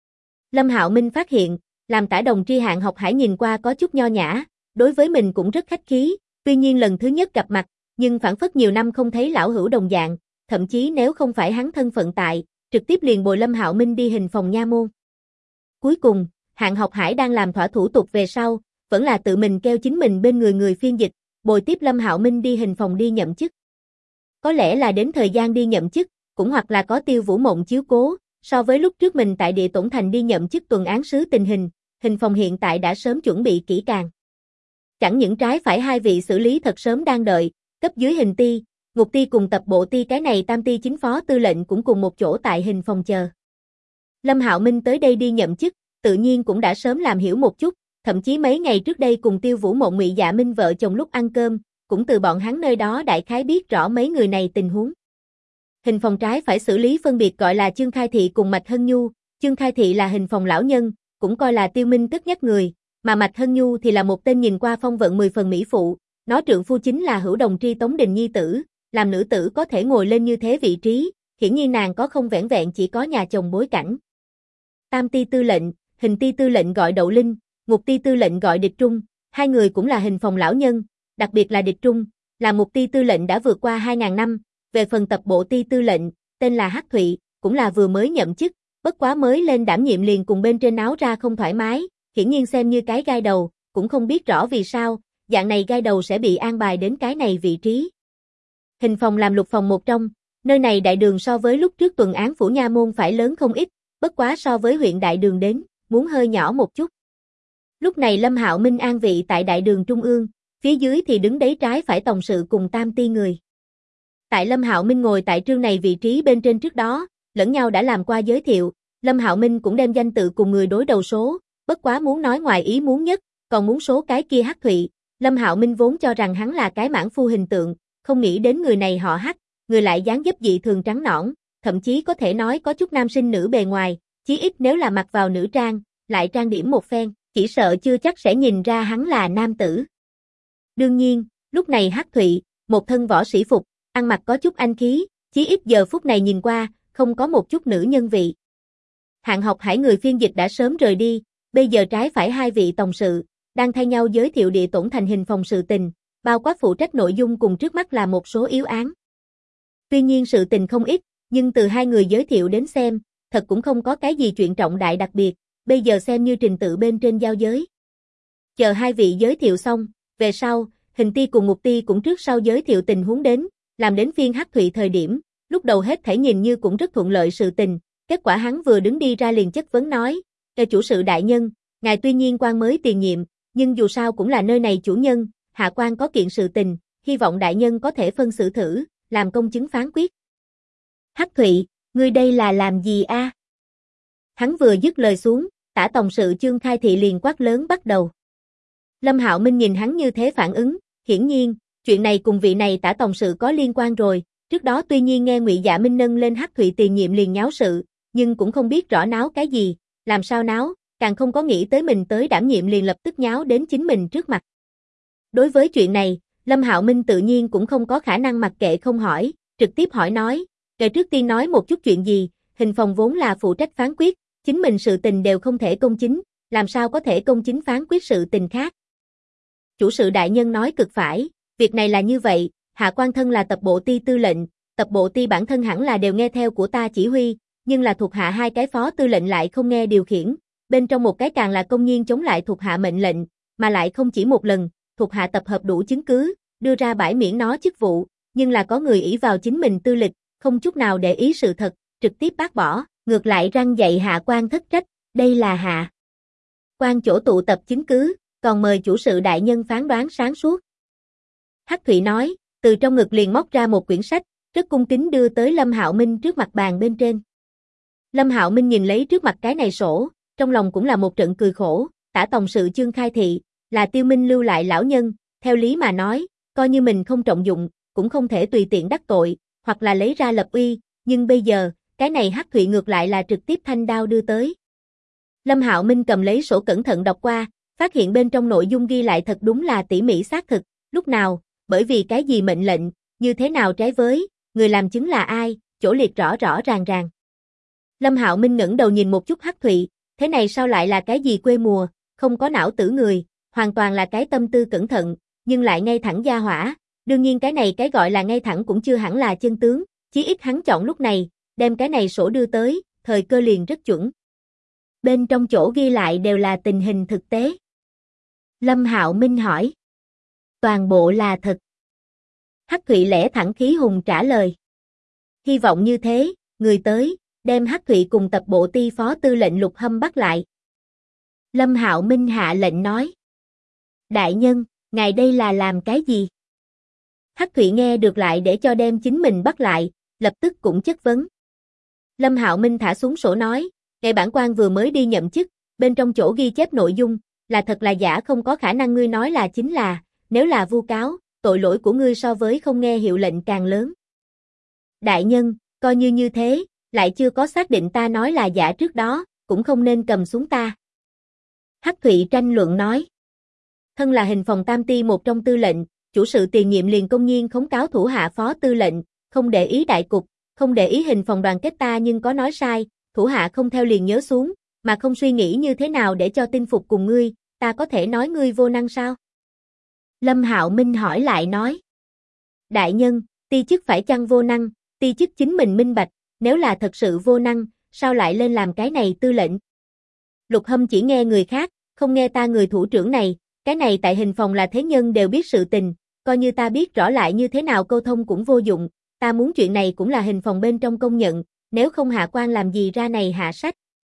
Lâm Hạo Minh phát hiện, làm Tả Đồng Tri Hạng Học Hải nhìn qua có chút nho nhã, đối với mình cũng rất khách khí, tuy nhiên lần thứ nhất gặp mặt, nhưng phảng phất nhiều năm không thấy lão hữu đồng dạng, thậm chí nếu không phải hắn thân phận tại, trực tiếp liền bồi Lâm Hạo Minh đi hình phòng nha môn. Cuối cùng, Hạng Học Hải đang làm thỏa thủ tục về sau, vẫn là tự mình kêu chính mình bên người phiên dịch, bồi tiếp Lâm Hạo Minh đi hình phòng đi nhậm chức. Có lẽ là đến thời gian đi nhậm chức, cũng hoặc là có Tiêu Vũ Mộng chiếu cố, so với lúc trước mình tại Địa Tổn Thành đi nhậm chức tuần án sứ tình hình phòng hiện tại đã sớm chuẩn bị kỹ càng. Chẳng những trái phải hai vị xử lý thật sớm đang đợi, cấp dưới hình ti, ngục ti cùng tập bộ ti cái này tam ti chính phó tư lệnh cũng cùng một chỗ tại hình phòng chờ. Lâm Hạo Minh tới đây đi nhậm chức, tự nhiên cũng đã sớm làm hiểu một chút, thậm chí mấy ngày trước đây cùng Tiêu Vũ Mộng Ngụy Dạ Minh vợ chồng lúc ăn cơm, cũng từ bọn hắn nơi đó đại khái biết rõ mấy người này tình huống. Hình phòng trái phải xử lý phân biệt gọi là Chương Khai Thị cùng Mạch Hân Nhu, Chương Khai Thị là hình phòng lão nhân, cũng coi là Tiêu Minh cất nhắc người, mà Mạch Hân Nhu thì là một tên nhìn qua phong vận 10 phần mỹ phụ, nó trượng phu chính là Hữu Đồng Tri Tống Đình nhi tử, làm nữ tử có thể ngồi lên như thế vị trí, hiển nhiên nàng có không vẻn vẹn chỉ có nhà chồng bối cảnh. Tam ti tư lệnh, Hình ti tư lệnh gọi Đậu Linh, Ngục ti tư lệnh gọi Địch Trung, hai người cũng là hình phòng lão nhân, đặc biệt là Địch Trung, là Ngục ti tư lệnh đã vượt qua 2000 năm, về phần tập bộ ti tư lệnh, tên là Hắc Thụy, cũng là vừa mới nhậm chức, bất quá mới lên đảm nhiệm liền cùng bên trên áo ra không thoải mái, hiển nhiên xem như cái gai đầu, cũng không biết rõ vì sao, dạng này gai đầu sẽ bị an bài đến cái này vị trí. Hình phòng làm lục phòng một trong, nơi này đại đường so với lúc trước tuần án phủ nha môn phải lớn không ít, bất quá so với huyện đại đường đến, muốn hơi nhỏ một chút. Lúc này Lâm Hạo Minh an vị tại đại đường trung ương, phía dưới thì đứng đấy trái phải tổng sự cùng tam ti người. Tại Lâm Hạo Minh ngồi tại trương này vị trí bên trên trước đó, lẫn nhau đã làm qua giới thiệu, Lâm Hạo Minh cũng đem danh tự cùng người đối đầu số, bất quá muốn nói ngoài ý muốn nhất, còn muốn số cái kia Hắc Thụy. Lâm Hạo Minh vốn cho rằng hắn là cái mãn phu hình tượng, không nghĩ đến người này họ Hắc, người lại dáng dấp dị thường trắng nõn, thậm chí có thể nói có chút nam sinh nữ bề ngoài, chí ít nếu là mặc vào nữ trang, lại trang điểm một phen, chỉ sợ chưa chắc sẽ nhìn ra hắn là nam tử. Đương nhiên, lúc này Hắc Thụy, một thân võ sĩ phục, ăn mặc có chút anh khí, chí ít giờ phút này nhìn qua, không có một chút nữ nhân vị. Hạng Học Hải người phiên dịch đã sớm rời đi, bây giờ trái phải hai vị tổng sự, đang thay nhau giới thiệu địa tổn thành hình phòng sự tình, bao quát phụ trách nội dung cùng trước mắt là một số yếu án. Tuy nhiên sự tình không ít, nhưng từ hai người giới thiệu đến xem, thật cũng không có cái gì chuyện trọng đại đặc biệt, bây giờ xem như trình tự bên trên giao giới. Chờ hai vị giới thiệu xong, về sau, Hình ti cùng Ngục ti cũng trước sau giới thiệu tình huống đến, làm đến phiên Hắc Thụy thời điểm, lúc đầu hết thảy nhìn như cũng rất thuận lợi sự tình, kết quả hắn vừa đứng đi ra liền chất vấn nói, chủ sự đại nhân, ngài tuy nhiên quan mới tiền nhiệm, nhưng dù sao cũng là nơi này chủ nhân, hạ quan có kiện sự tình, hy vọng đại nhân có thể phân xử thử, làm công chứng phán quyết. Hắc Thụy, ngươi đây là làm gì a? Hắn vừa dứt lời xuống, tả tổng sự Chương Khai Thị liền quát lớn bắt đầu. Lâm Hạo Minh nhìn hắn như thế phản ứng, hiển nhiên, chuyện này cùng vị này tả tổng sự có liên quan rồi, trước đó tuy nhiên nghe Ngụy Dạ Minh nâng lên Hắc Thụy tiền nhiệm liền nháo sự, nhưng cũng không biết rõ náo cái gì, làm sao náo, càng không có nghĩ tới mình tới đảm nhiệm liền lập tức nháo đến chính mình trước mặt. Đối với chuyện này, Lâm Hạo Minh tự nhiên cũng không có khả năng mặc kệ không hỏi, trực tiếp hỏi nói, kể trước tiên nói một chút chuyện gì, hình phòng vốn là phụ trách phán quyết, chính mình sự tình đều không thể công chính, làm sao có thể công chính phán quyết sự tình khác. Chủ sự đại nhân nói cực phải, việc này là như vậy, hạ quan thân là tập bộ ti tư lệnh, tập bộ ti bản thân hẳn là đều nghe theo của ta chỉ huy, nhưng là thuộc hạ hai cái phó tư lệnh lại không nghe điều khiển, bên trong một cái càng là công nhiên chống lại thuộc hạ mệnh lệnh, mà lại không chỉ một lần, thuộc hạ tập hợp đủ chứng cứ, đưa ra bãi miễn nó chức vụ, nhưng là có người ỷ vào chính mình tư lịch, không chút nào để ý sự thật, trực tiếp bác bỏ, ngược lại răng dạy hạ quan thất trách, đây là hạ quan chỗ tụ tập chứng cứ, còn mời chủ sự đại nhân phán đoán sáng suốt. Hắc Thụy nói, từ trong ngực liền móc ra một quyển sách, rất cung kính đưa tới Lâm Hạo Minh trước mặt bàn bên trên. Lâm Hạo Minh nhìn lấy trước mặt cái này sổ, trong lòng cũng là một trận cười khổ, tả tổng sự Chương Khai Thị, là Tiêu Minh lưu lại lão nhân, theo lý mà nói, coi như mình không trọng dụng, cũng không thể tùy tiện đắc tội, hoặc là lấy ra lập uy, nhưng bây giờ, cái này Hắc Thụy ngược lại là trực tiếp thanh đao đưa tới. Lâm Hạo Minh cầm lấy sổ cẩn thận đọc qua, phát hiện bên trong nội dung ghi lại thật đúng là tỉ mỉ xác thực, lúc nào, bởi vì cái gì mệnh lệnh, như thế nào trái với, người làm chứng là ai, chỗ liệt rõ rõ ràng ràng. Lâm Hạo Minh ngẩng đầu nhìn một chút Hắc Thụy, thế này sao lại là cái gì quê mùa, không có não tử người, hoàn toàn là cái tâm tư cẩn thận, nhưng lại ngay thẳng gia hỏa, đương nhiên cái này cái gọi là ngay thẳng cũng chưa hẳn là chân tướng, chí ít hắn chọn lúc này, đem cái này sổ đưa tới, thời cơ liền rất chuẩn. Bên trong chỗ ghi lại đều là tình hình thực tế. Lâm Hạo Minh hỏi. Toàn bộ là thật. Hắc Thụy lẽ thẳng khí hùng trả lời. Hy vọng như thế, người tới, đem Hắc Thụy cùng tập bộ ti phó tư lệnh Lục Hâm bắt lại. Lâm Hạo Minh hạ lệnh nói. Đại nhân, ngài đây là làm cái gì? Hắc Thụy nghe được lại để cho đem chính mình bắt lại, lập tức cũng chất vấn. Lâm Hạo Minh thả xuống sổ nói, ngài bản quan vừa mới đi nhậm chức, bên trong chỗ ghi chép nội dung, là thật là giả không có khả năng ngươi nói là chính là, nếu là vu cáo, tội lỗi của ngươi so với không nghe hiệu lệnh càng lớn. Đại nhân, coi như như thế, lại chưa có xác định ta nói là giả trước đó, cũng không nên cầm xuống ta. Hắc Thụy tranh luận nói. Thân là hình phòng tam ti một trong tư lệnh, chủ sự tiền nhiệm liền công nhiên khống cáo thủ hạ phó tư lệnh, không để ý đại cục, không để ý hình phòng đoàn kết ta nhưng có nói sai, thủ hạ không theo liền nhớ xuống, mà không suy nghĩ như thế nào để cho tin phục cùng ngươi, ta có thể nói ngươi vô năng sao? Lâm Hạo Minh hỏi lại nói. Đại nhân, ti chức phải chăng vô năng, ti chức chính mình minh bạch, nếu là thật sự vô năng, sao lại lên làm cái này tư lệnh? Lục Hâm chỉ nghe người khác, không nghe ta người thủ trưởng này, cái này tại hình phòng là thế nhân đều biết sự tình, coi như ta biết rõ lại như thế nào câu thông cũng vô dụng, ta muốn chuyện này cũng là hình phòng bên trong công nhận, nếu không hạ quan làm gì ra này hạ sách.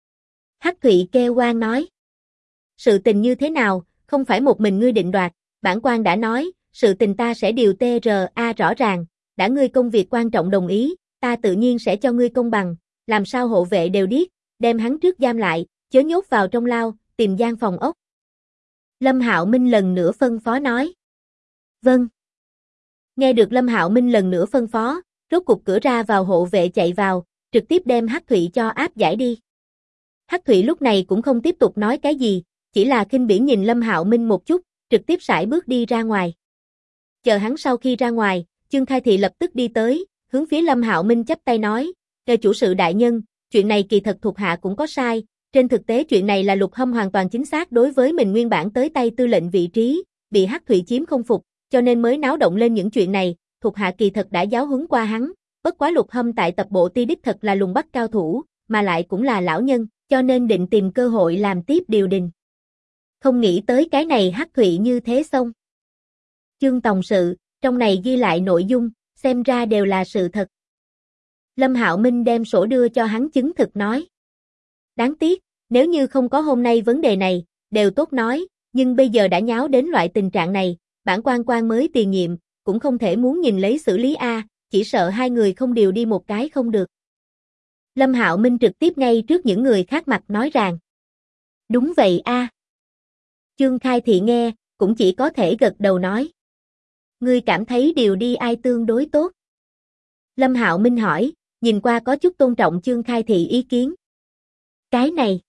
Hắc Thụy kêu oan nói. Sự tình như thế nào, không phải một mình ngươi định đoạt, bản quan đã nói, sự tình ta sẽ điều TRA rõ ràng, đã ngươi công việc quan trọng đồng ý, ta tự nhiên sẽ cho ngươi công bằng, làm sao hộ vệ đều điếc, đem hắn trước giam lại, chớ nhốt vào trong lao, tìm gian phòng ốc. Lâm Hạo Minh lần nữa phân phó nói. Vâng. Nghe được Lâm Hạo Minh lần nữa phân phó, rốt cục cửa ra vào hộ vệ chạy vào, trực tiếp đem Hắc Thụy cho áp giải đi. Hắc Thụy lúc này cũng không tiếp tục nói cái gì, chỉ là khinh bỉ nhìn Lâm Hạo Minh một chút, trực tiếp sải bước đi ra ngoài. Chờ hắn sau khi ra ngoài, Chương Khai Thị lập tức đi tới, hướng phía Lâm Hạo Minh chắp tay nói, chủ sự đại nhân, chuyện này kỳ thật thuộc hạ cũng có sai, trên thực tế chuyện này là Lục Hâm hoàn toàn chính xác đối với mình nguyên bản tới tay tư lệnh vị trí, bị Hắc Thụy chiếm không phục, cho nên mới náo động lên những chuyện này, thuộc hạ kỳ thật đã giáo huấn qua hắn, bất quá Lục Hâm tại tập bộ ti đích thật là lùng bắt cao thủ, mà lại cũng là lão nhân, cho nên định tìm cơ hội làm tiếp điều đình. Không nghĩ tới cái này Hắc Thụy như thế xong. Chương tổng sự, trong này ghi lại nội dung, xem ra đều là sự thật. Lâm Hạo Minh đem sổ đưa cho hắn chứng thực nói. Đáng tiếc, nếu như không có hôm nay vấn đề này, đều tốt nói, nhưng bây giờ đã nháo đến loại tình trạng này, bản quan mới tiền nhiệm, cũng không thể muốn nhìn lấy xử lý a, chỉ sợ hai người không điều đi một cái không được. Lâm Hạo Minh trực tiếp ngay trước những người khác mặt nói rằng. Đúng vậy a. Chương Khai Thị nghe, cũng chỉ có thể gật đầu nói. Ngươi cảm thấy điều đi ai tương đối tốt? Lâm Hạo Minh hỏi, nhìn qua có chút tôn trọng Chương Khai Thị ý kiến. Cái này,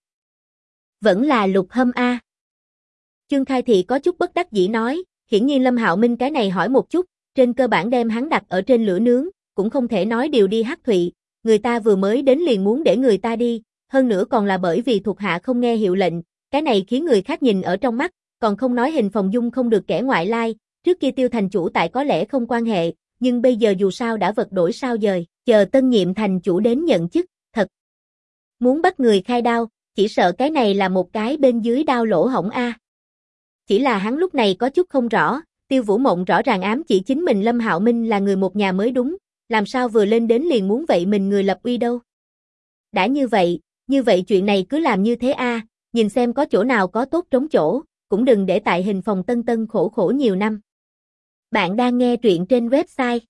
vẫn là Lục Hâm a. Chương Khai Thị có chút bất đắc dĩ nói, hiển nhiên Lâm Hạo Minh cái này hỏi một chút, trên cơ bản đem hắn đặt ở trên lửa nướng, cũng không thể nói điều đi Hắc Thụy, người ta vừa mới đến liền muốn để người ta đi, hơn nữa còn là bởi vì thuộc hạ không nghe hiệu lệnh, cái này khiến người khác nhìn ở trong mắt, còn không nói hình phòng dung không được kẻ ngoại lai, trước kia Tiêu thành chủ tại có lẽ không quan hệ, nhưng bây giờ dù sao đã vật đổi sao dời, chờ tân nhiệm thành chủ đến nhận chức, thật. Muốn bắt người khai đao, chỉ sợ cái này là một cái bên dưới đao lỗ hổng a. Chỉ là hắn lúc này có chút không rõ, Tiêu Vũ Mộng rõ ràng ám chỉ chính mình Lâm Hạo Minh là người một nhà mới đúng, làm sao vừa lên đến liền muốn vậy mình người lập uy đâu. Đã như vậy chuyện này cứ làm như thế a, nhìn xem có chỗ nào có tốt trống chỗ, cũng đừng để tại hình phòng tân khổ nhiều năm. Bạn đang nghe truyện trên website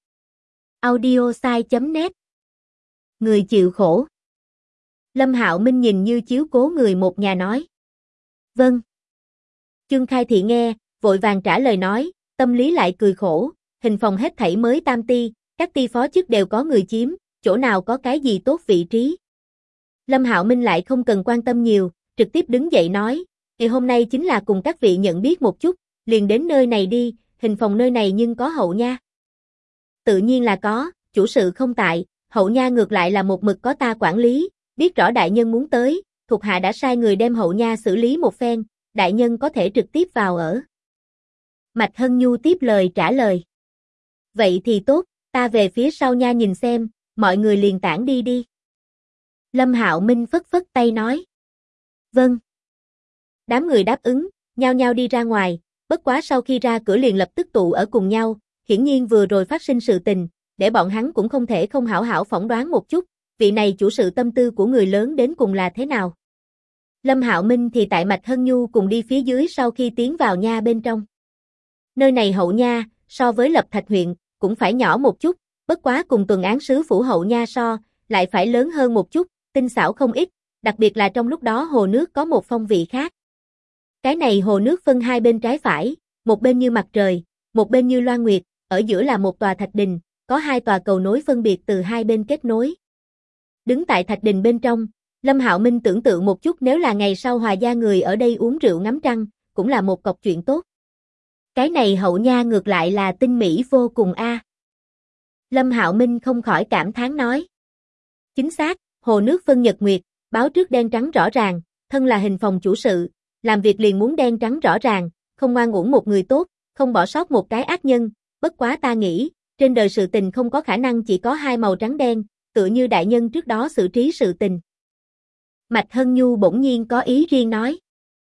audiosai.net. Người chịu khổ. Lâm Hạo Minh nhìn như chiếu cố người một nhà nói. Vâng. Chương Khai Thị nghe, vội vàng trả lời nói, tâm lý lại cười khổ, hình phòng hết thảy mới tam ti, các ti phó chức đều có người chiếm, chỗ nào có cái gì tốt vị trí. Lâm Hạo Minh lại không cần quan tâm nhiều, trực tiếp đứng dậy nói, hôm nay chính là cùng các vị nhận biết một chút, liền đến nơi này đi, hình phòng nơi này nhưng có hậu nha. Tự nhiên là có, chủ sự không tại, hậu nha ngược lại là một mực có ta quản lý, biết rõ đại nhân muốn tới, thuộc hạ đã sai người đem hậu nha xử lý một phen, đại nhân có thể trực tiếp vào ở. Mạch Hân Nhu tiếp lời trả lời. Vậy thì tốt, ta về phía sau nha nhìn xem, mọi người liền tản đi đi. Lâm Hạo Minh phất phất tay nói. Vâng. Đám người đáp ứng, nhao nhao đi ra ngoài, bất quá sau khi ra cửa liền lập tức tụ ở cùng nhau, hiển nhiên vừa rồi phát sinh sự tình, để bọn hắn cũng không thể không hảo hảo phỏng đoán một chút, vị này chủ sự tâm tư của người lớn đến cùng là thế nào. Lâm Hạo Minh thì tại Mạch Hân Nhu cùng đi phía dưới sau khi tiến vào nha bên trong. Nơi này hậu nha, so với Lập Thạch huyện, cũng phải nhỏ một chút, bất quá cùng tuần án sứ phủ hậu nha so, lại phải lớn hơn một chút, tinh xảo không ít, đặc biệt là trong lúc đó hồ nước có một phong vị khác. Cái này hồ nước phân hai bên trái phải, một bên như mặt trời, một bên như loan nguyệt, ở giữa là một tòa thạch đình, có hai tòa cầu nối phân biệt từ hai bên kết nối. Đứng tại thạch đình bên trong, Lâm Hạo Minh tưởng tượng một chút nếu là ngày sau Hòa gia người ở đây uống rượu ngắm trăng, cũng là một cọc chuyện tốt. Cái này hậu nha ngược lại là tinh mỹ vô cùng a. Lâm Hạo Minh không khỏi cảm thán nói. Chính xác, hồ nước phân nhật nguyệt, báo trước đen trắng rõ ràng, thân là hình phòng chủ sự, làm việc liền muốn đen trắng rõ ràng, không ngoan uổng một người tốt, không bỏ sót một cái ác nhân, bất quá ta nghĩ, trên đời sự tình không có khả năng chỉ có hai màu trắng đen, tựa như đại nhân trước đó xử trí sự tình. Mạch Hân Nhu bỗng nhiên có ý riêng nói.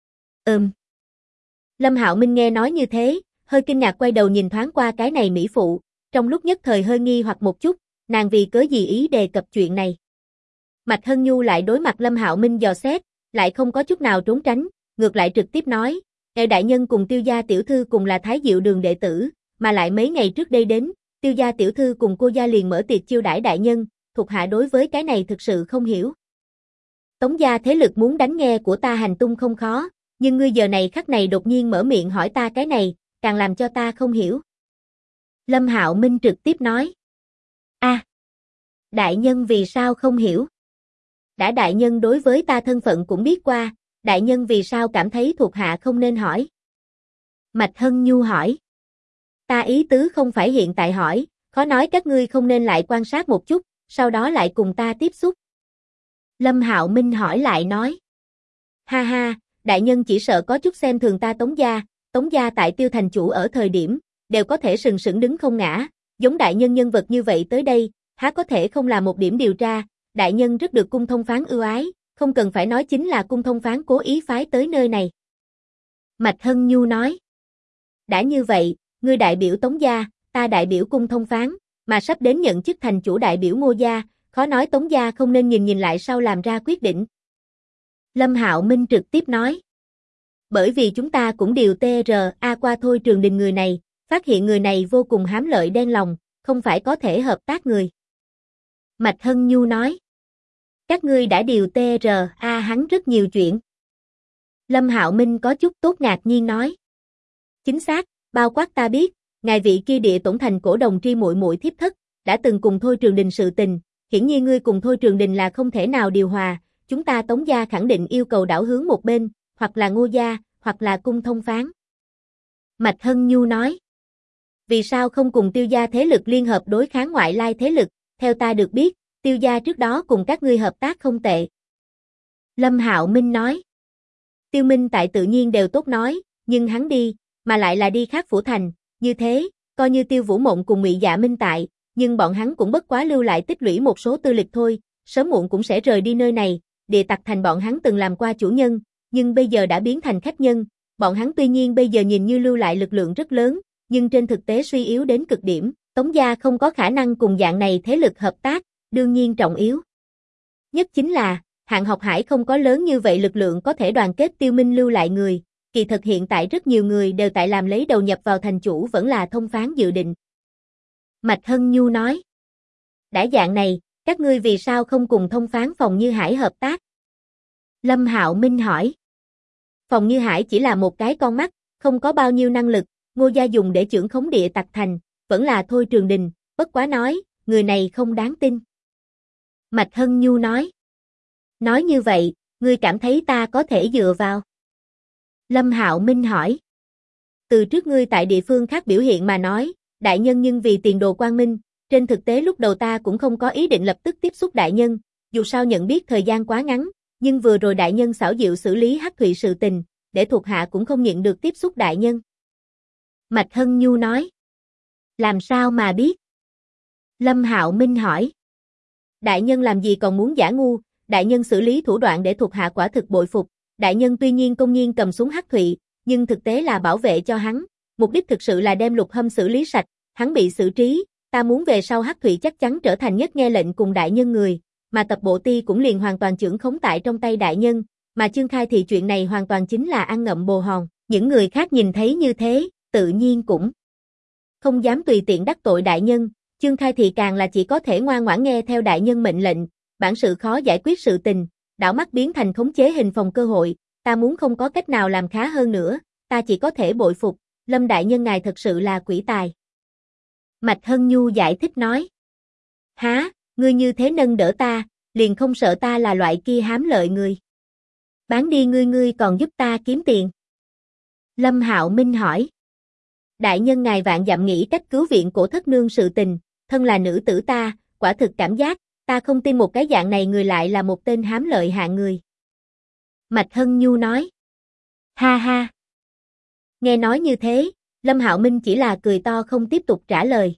Lâm Hạo Minh nghe nói như thế, hơi kinh ngạc quay đầu nhìn thoáng qua cái này mỹ phụ, trong lúc nhất thời hơi nghi hoặc một chút, nàng vì cớ gì ý đề cập chuyện này. Mạch Hân Nhu lại đối mặt Lâm Hạo Minh dò xét, lại không có chút nào trốn tránh, ngược lại trực tiếp nói, đại nhân cùng Tiêu gia tiểu thư cùng là Thái Diệu đường đệ tử, mà lại mấy ngày trước đây đến, Tiêu gia tiểu thư cùng cô gia liền mở tiệc chiêu đãi đại nhân, thuộc hạ đối với cái này thực sự không hiểu. Tống gia thế lực muốn đánh nghe của ta hành tung không khó, nhưng ngươi giờ này khắc này đột nhiên mở miệng hỏi ta cái này, càng làm cho ta không hiểu. Lâm Hạo Minh trực tiếp nói. Đại nhân vì sao không hiểu? Đã đại nhân đối với ta thân phận cũng biết qua, đại nhân vì sao cảm thấy thuộc hạ không nên hỏi? Mạch Hân Nhu hỏi. Ta ý tứ không phải hiện tại hỏi, khó nói các ngươi không nên lại quan sát một chút, sau đó lại cùng ta tiếp xúc. Lâm Hạo Minh hỏi lại nói. Ha ha, đại nhân chỉ sợ có chút xem thường ta Tống gia tại Tiêu thành chủ ở thời điểm, đều có thể sừng sững đứng không ngã, giống đại nhân nhân vật như vậy tới đây, há có thể không là một điểm điều tra, đại nhân rất được cung thông phán ưu ái, không cần phải nói chính là cung thông phán cố ý phái tới nơi này. Mạch Hân Nhu nói. Đã như vậy, ngươi đại biểu Tống gia, ta đại biểu cung thông phán, mà sắp đến nhận chức thành chủ đại biểu Ngô gia, khó nói Tống gia không nên nhìn lại sau làm ra quyết định. Lâm Hạo Minh trực tiếp nói. Bởi vì chúng ta cũng điều TRA qua Thôi Trường Đình người này, phát hiện người này vô cùng hám lợi đen lòng, không phải có thể hợp tác người. Mạch Hân Nhu nói. Các ngươi đã điều TRA hắn rất nhiều chuyện. Lâm Hạo Minh có chút tốt ngạc nhiên nói. Chính xác, bao quát ta biết, ngài vị kia địa tổn thành cổ đồng tri muội muội thiếp thất, đã từng cùng Thôi Trường Đình sự tình, hiển nhiên ngươi cùng Thôi Trường Đình là không thể nào điều hòa, chúng ta Tống gia khẳng định yêu cầu đảo hướng một bên, hoặc là Ngô gia, hoặc là cung thông phán. Mạch Hân Nhu nói. Vì sao không cùng Tiêu gia thế lực liên hợp đối kháng ngoại lai thế lực, theo ta được biết, Tiêu gia trước đó cùng các ngươi hợp tác không tệ. Lâm Hạo Minh nói. Tiêu Minh tại tự nhiên đều tốt nói, nhưng hắn đi, mà lại là đi khác phủ thành, như thế, coi như Tiêu Vũ Mộng cùng Ngụy Dạ Minh tại, nhưng bọn hắn cũng bất quá lưu lại tích lũy một số tư lịch thôi, sớm muộn cũng sẽ rời đi nơi này, Địa Tặc Thành bọn hắn từng làm qua chủ nhân, nhưng bây giờ đã biến thành khách nhân, bọn hắn tuy nhiên bây giờ nhìn như lưu lại lực lượng rất lớn, nhưng trên thực tế suy yếu đến cực điểm, Tống gia không có khả năng cùng dạng này thế lực hợp tác, đương nhiên trọng yếu. Nhất chính là, Hạng Học Hải không có lớn như vậy lực lượng có thể đoàn kết Tiêu Minh lưu lại người, kỳ thực hiện tại rất nhiều người đều tại làm lấy đầu nhập vào thành chủ vẫn là thông phán dự định. Mạch Hân Nhu nói. Đã dạng này, các ngươi vì sao không cùng thông phán Phòng Như Hải hợp tác? Lâm Hạo Minh hỏi. Phòng Như Hải chỉ là một cái con mắt, không có bao nhiêu năng lực, Ngô gia dùng để chưởng khống Địa Tặc Thành, vẫn là Thôi Trường Đình, bất quá nói, người này không đáng tin. Mạch Hân Nhu nói. Nói như vậy, ngươi cảm thấy ta có thể dựa vào? Lâm Hạo Minh hỏi. Từ trước ngươi tại địa phương khác biểu hiện mà nói, đại nhân nhưng vì tiền đồ quang minh, trên thực tế lúc đầu ta cũng không có ý định lập tức tiếp xúc đại nhân, dù sao nhận biết thời gian quá ngắn, nhưng vừa rồi đại nhân xảo diệu xử lý Hắc Thụy sự tình, để thuộc hạ cũng không nhịn được tiếp xúc đại nhân. Mạch Hân Nhu nói. Làm sao mà biết? Lâm Hạo Minh hỏi. Đại nhân làm gì còn muốn giả ngu, đại nhân xử lý thủ đoạn để thuộc hạ quả thực bội phục, đại nhân tuy nhiên công nhiên cầm súng Hắc Thụy, nhưng thực tế là bảo vệ cho hắn, mục đích thực sự là đem Lục Hâm xử lý sạch, hắn bị xử trí, ta muốn về sau Hắc Thụy chắc chắn trở thành nhất nghe lệnh cùng đại nhân người, mà tập bộ ti cũng liền hoàn toàn chưởng khống tại trong tay đại nhân, mà Chương Khai thì chuyện này hoàn toàn chính là ăn ngậm bồ hòn, những người khác nhìn thấy như thế, tự nhiên cũng không dám tùy tiện đắc tội đại nhân, Chương Khai thì càng là chỉ có thể ngoan ngoãn nghe theo đại nhân mệnh lệnh, bản sự khó giải quyết sự tình, đảo mắt biến thành khống chế hình phòng cơ hội, ta muốn không có cách nào làm khá hơn nữa, ta chỉ có thể bội phục, Lâm đại nhân ngài thật sự là quỷ tài. Mạch Hân Nhu giải thích nói. Há, ngươi như thế nâng đỡ ta, liền không sợ ta là loại kia hám lợi người. Bán đi ngươi còn giúp ta kiếm tiền. Lâm Hạo Minh hỏi. Đại nhân ngài vạn dặm nghĩ cách cứu viện Cổ Thất Nương sự tình, thân là nữ tử ta, quả thực cảm giác, ta không tin một cái dạng này người lại là một tên hám lợi hạng người. Mạch Hân Nhu nói. Ha ha. Nghe nói như thế, Lâm Hạo Minh chỉ là cười to không tiếp tục trả lời.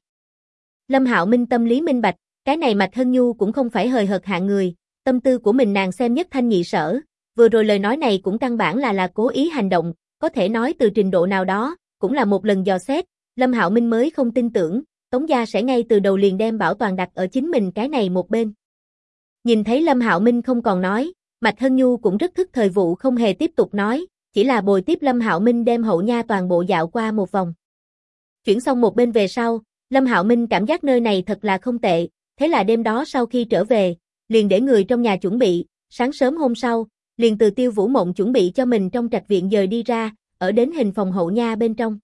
Lâm Hạo Minh tâm lý minh bạch, cái này Mạch Hân Nhu cũng không phải hời hợt hạng người, tâm tư của mình nàng xem nhất thanh nhị sở, vừa rồi lời nói này cũng căn bản là cố ý hành động, có thể nói từ trình độ nào đó, cũng là một lần dò xét, Lâm Hạo Minh mới không tin tưởng, Tống gia sẽ ngay từ đầu liền đem bảo toàn đặt ở chính mình cái này một bên. Nhìn thấy Lâm Hạo Minh không còn nói, Mạch Hân Nhu cũng rất thức thời vụ không hề tiếp tục nói, chỉ là bồi tiếp Lâm Hạo Minh đem hậu nha toàn bộ dạo qua một vòng. Chuyển xong một bên về sau, Lâm Hạo Minh cảm giác nơi này thật là không tệ, thế là đêm đó sau khi trở về, liền để người trong nhà chuẩn bị, sáng sớm hôm sau, liền từ Tiêu Vũ Mộng chuẩn bị cho mình trong trạch viện dời đi ra, ở đến hình phòng hậu nha bên trong.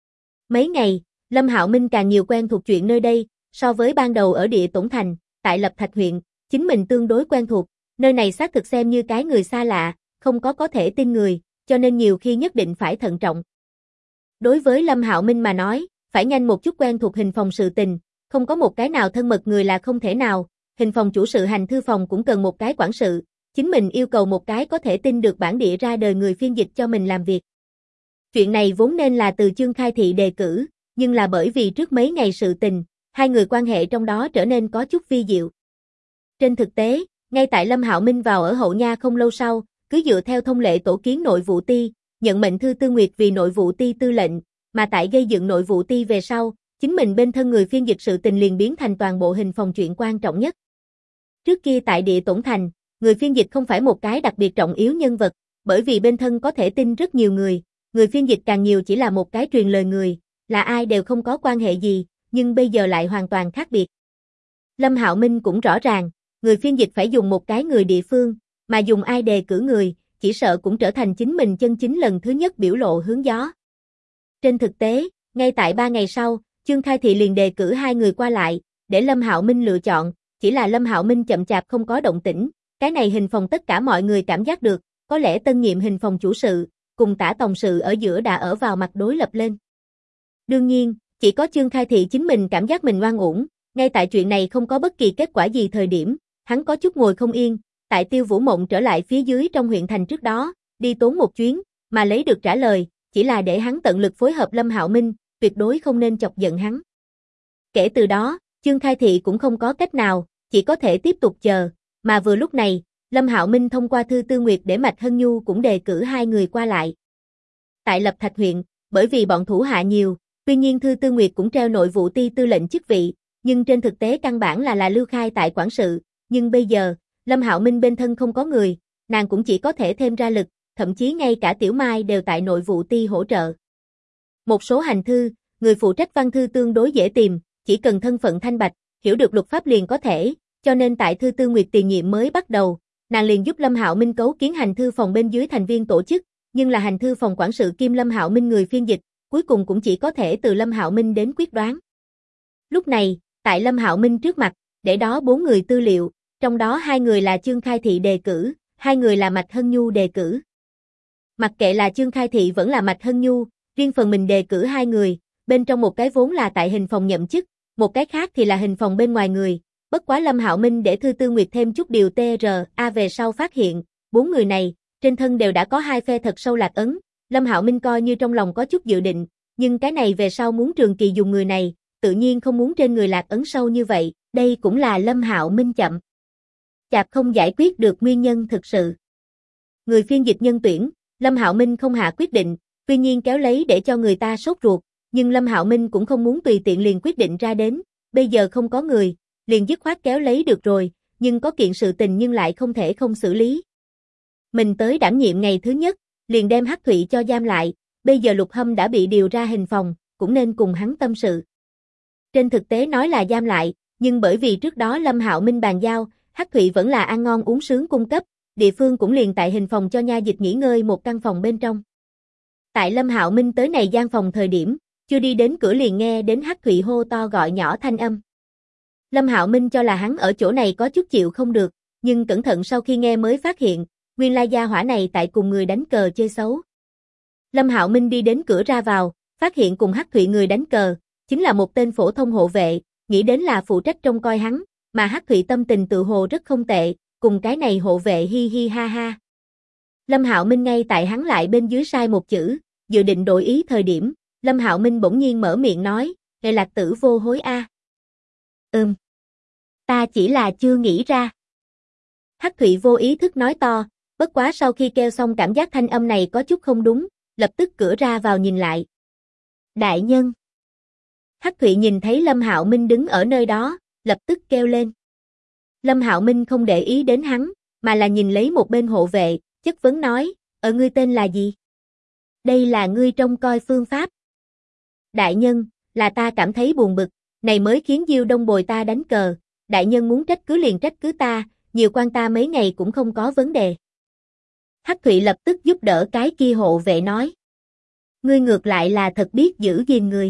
Mấy ngày, Lâm Hạo Minh càng nhiều quen thuộc chuyện nơi đây, so với ban đầu ở địa Tổn Thành, tại Lập Thạch huyện, chính mình tương đối quen thuộc, nơi này xác thực xem như cái người xa lạ, không có thể tin người, cho nên nhiều khi nhất định phải thận trọng. Đối với Lâm Hạo Minh mà nói, phải nhanh một chút quen thuộc hình phòng sự tình, không có một cái nào thân mật người là không thể nào, hình phòng chủ sự hành thư phòng cũng cần một cái quản sự, chính mình yêu cầu một cái có thể tin được bản địa ra đời người phiên dịch cho mình làm việc. Chuyện này vốn nên là từ Chương Khai Thị đề cử, nhưng là bởi vì trước mấy ngày sự tình, hai người quan hệ trong đó trở nên có chút vi diệu. Trên thực tế, ngay tại Lâm Hạo Minh vào ở hậu nha không lâu sau, cứ dựa theo thông lệ tổ kiến nội vụ ty, nhận mệnh Thư Tư Nguyệt vì nội vụ ty tư lệnh, mà tại gây dựng nội vụ ty về sau, chính mình bên thân người phiên dịch sự tình liền biến thành toàn bộ hình phòng chuyện quan trọng nhất. Trước kia tại địa Tổn Thành, người phiên dịch không phải một cái đặc biệt trọng yếu nhân vật, bởi vì bên thân có thể tin rất nhiều người phiên dịch càng nhiều chỉ là một cái truyền lời người, là ai đều không có quan hệ gì, nhưng bây giờ lại hoàn toàn khác biệt. Lâm Hạo Minh cũng rõ ràng, người phiên dịch phải dùng một cái người địa phương, mà dùng ai đề cử người, chỉ sợ cũng trở thành chính mình chân chính lần thứ nhất biểu lộ hướng gió. Trên thực tế, ngay tại 3 ngày sau, Chương Khai Thị liền đề cử hai người qua lại, để Lâm Hạo Minh lựa chọn, chỉ là Lâm Hạo Minh chậm chạp không có động tĩnh, cái này hình phòng tất cả mọi người cảm giác được, có lẽ tân nhiệm hình phòng chủ sự, cùng Tả Tòng sự ở giữa đã ở vào mặt đối lập lên. Đương nhiên, chỉ có Chương Khai Thị chính mình cảm giác mình oan uổng, ngay tại chuyện này không có bất kỳ kết quả gì thời điểm, hắn có chút ngồi không yên, tại Tiêu Vũ Mộng trở lại phía dưới trong huyện thành trước đó, đi tốn một chuyến, mà lấy được trả lời, chỉ là để hắn tận lực phối hợp Lâm Hạo Minh, tuyệt đối không nên chọc giận hắn. Kể từ đó, Chương Khai Thị cũng không có cách nào, chỉ có thể tiếp tục chờ, mà vừa lúc này, Lâm Hạo Minh thông qua Thư Tư Nguyệt để Mạch Hân Nhu cũng đề cử hai người qua lại. Tại Lập Thạch huyện, bởi vì bọn thủ hạ nhiều, tuy nhiên Thư Tư Nguyệt cũng treo nội vụ ty tư lệnh chức vị, nhưng trên thực tế căn bản là lưu khai tại quản sự, nhưng bây giờ, Lâm Hạo Minh bên thân không có người, nàng cũng chỉ có thể thêm ra lực, thậm chí ngay cả Tiểu Mai đều tại nội vụ ty hỗ trợ. Một số hành thư, người phụ trách văn thư tương đối dễ tìm, chỉ cần thân phận thanh bạch, hiểu được luật pháp liền có thể, cho nên tại Thư Tư Nguyệt tiền nhiệm mới bắt đầu, nàng liền giúp Lâm Hạo Minh cấu kiến hành thư phòng bên dưới thành viên tổ chức, nhưng là hành thư phòng quản sự kim Lâm Hạo Minh người phiên dịch, cuối cùng cũng chỉ có thể từ Lâm Hạo Minh đến quyết đoán. Lúc này, tại Lâm Hạo Minh trước mặt, để đó 4 người tư liệu, trong đó 2 người là Chương Khai Thị đề cử, 2 người là Mạch Hân Nhu đề cử. Mặc kệ là Chương Khai Thị vẫn là Mạch Hân Nhu, riêng phần mình đề cử 2 người, bên trong một cái vốn là tại hình phòng nhậm chức, một cái khác thì là hình phòng bên ngoài người, bất quá Lâm Hạo Minh để Thư Tư Nguyệt thêm chút điều TRA về sau phát hiện, 4 người này, trên thân đều đã có 2 phe thật sâu lạc ấn, Lâm Hạo Minh coi như trong lòng có chút dự định, nhưng cái này về sau muốn trường kỳ dùng người này, tự nhiên không muốn trên người lạc ấn sâu như vậy, đây cũng là Lâm Hạo Minh chậm chạp không giải quyết được nguyên nhân thực sự. Người phiên dịch nhân tuyển, Lâm Hạo Minh không hạ quyết định, tuy nhiên kéo lấy để cho người ta sốt ruột, nhưng Lâm Hạo Minh cũng không muốn tùy tiện liền quyết định ra đến, bây giờ không có người, liền dứt khoát kéo lấy được rồi, nhưng có kiện sự tình nhưng lại không thể không xử lý. Mình tới đảm nhiệm ngày thứ nhất, liền đem Hắc Thụy cho giam lại, bây giờ Lục Hâm đã bị điều ra hình phòng, cũng nên cùng hắn tâm sự. Trên thực tế nói là giam lại, nhưng bởi vì trước đó Lâm Hạo Minh bàn giao, Hắc Thụy vẫn là ăn ngon uống sướng cung cấp, địa phương cũng liền tại hình phòng cho nha dịch nghỉ ngơi một căn phòng bên trong. Tại Lâm Hạo Minh tới này gian phòng thời điểm, chưa đi đến cửa liền nghe đến Hắc Thụy hô to gọi nhỏ thanh âm. Lâm Hạo Minh cho là hắn ở chỗ này có chút chịu không được, nhưng cẩn thận sau khi nghe mới phát hiện, nguyên lai gia hỏa này tại cùng người đánh cờ chơi xấu. Lâm Hạo Minh đi đến cửa ra vào, phát hiện cùng Hắc Thụy người đánh cờ, chính là một tên phổ thông hộ vệ, nghĩ đến là phụ trách trông coi hắn, mà Hắc Thụy tâm tình tự hồ rất không tệ, cùng cái này hộ vệ hi hi ha ha. Lâm Hạo Minh ngay tại hắn lại bên dưới sai một chữ, dự định đổi ý thời điểm, Lâm Hạo Minh bỗng nhiên mở miệng nói, "Hệ Lạc Tử vô hối a." Ta chỉ là chưa nghĩ ra. Hắc Thụy vô ý thức nói to, bất quá sau khi kêu xong cảm giác thanh âm này có chút không đúng, lập tức cửa ra vào nhìn lại. Đại nhân. Hắc Thụy nhìn thấy Lâm Hạo Minh đứng ở nơi đó, lập tức kêu lên. Lâm Hạo Minh không để ý đến hắn, mà là nhìn lấy một bên hộ vệ, chất vấn nói, ngươi tên là gì? Đây là ngươi trông coi phương pháp. Đại nhân, là ta cảm thấy buồn bực, này mới khiến Diêu Đông bồi ta đánh cờ, đại nhân muốn trách cứ liền trách cứ ta, nhiều quan ta mấy ngày cũng không có vấn đề. Hắc Thụy lập tức giúp đỡ cái kia hộ vệ nói. Ngươi ngược lại là thật biết giữ gìn người.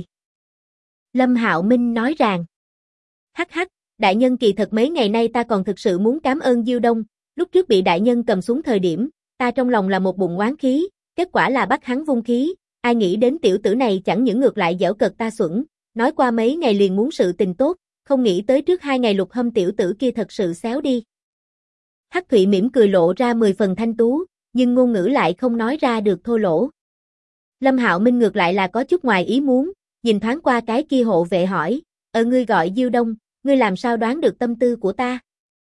Lâm Hạo Minh nói rằng. Hắc hắc, đại nhân kỳ thật mấy ngày nay ta còn thực sự muốn cảm ơn Diêu Đông, lúc trước bị đại nhân cầm xuống thời điểm, ta trong lòng là một bụng oán khí, kết quả là bắt hắn vung khí, ai nghĩ đến tiểu tử này chẳng những ngược lại giễu cợt ta xuẩn, nói qua mấy ngày liền muốn sự tình tốt, không nghĩ tới trước 2 ngày Lục Hâm tiểu tử kia thật sự xéo đi. Hắc Thụy mỉm cười lộ ra 10 phần thanh tú, nhưng ngôn ngữ lại không nói ra được thô lỗ. Lâm Hạo Minh ngược lại là có chút ngoài ý muốn, nhìn thoáng qua cái kia hộ vệ hỏi, ngươi gọi Diêu Đông, ngươi làm sao đoán được tâm tư của ta?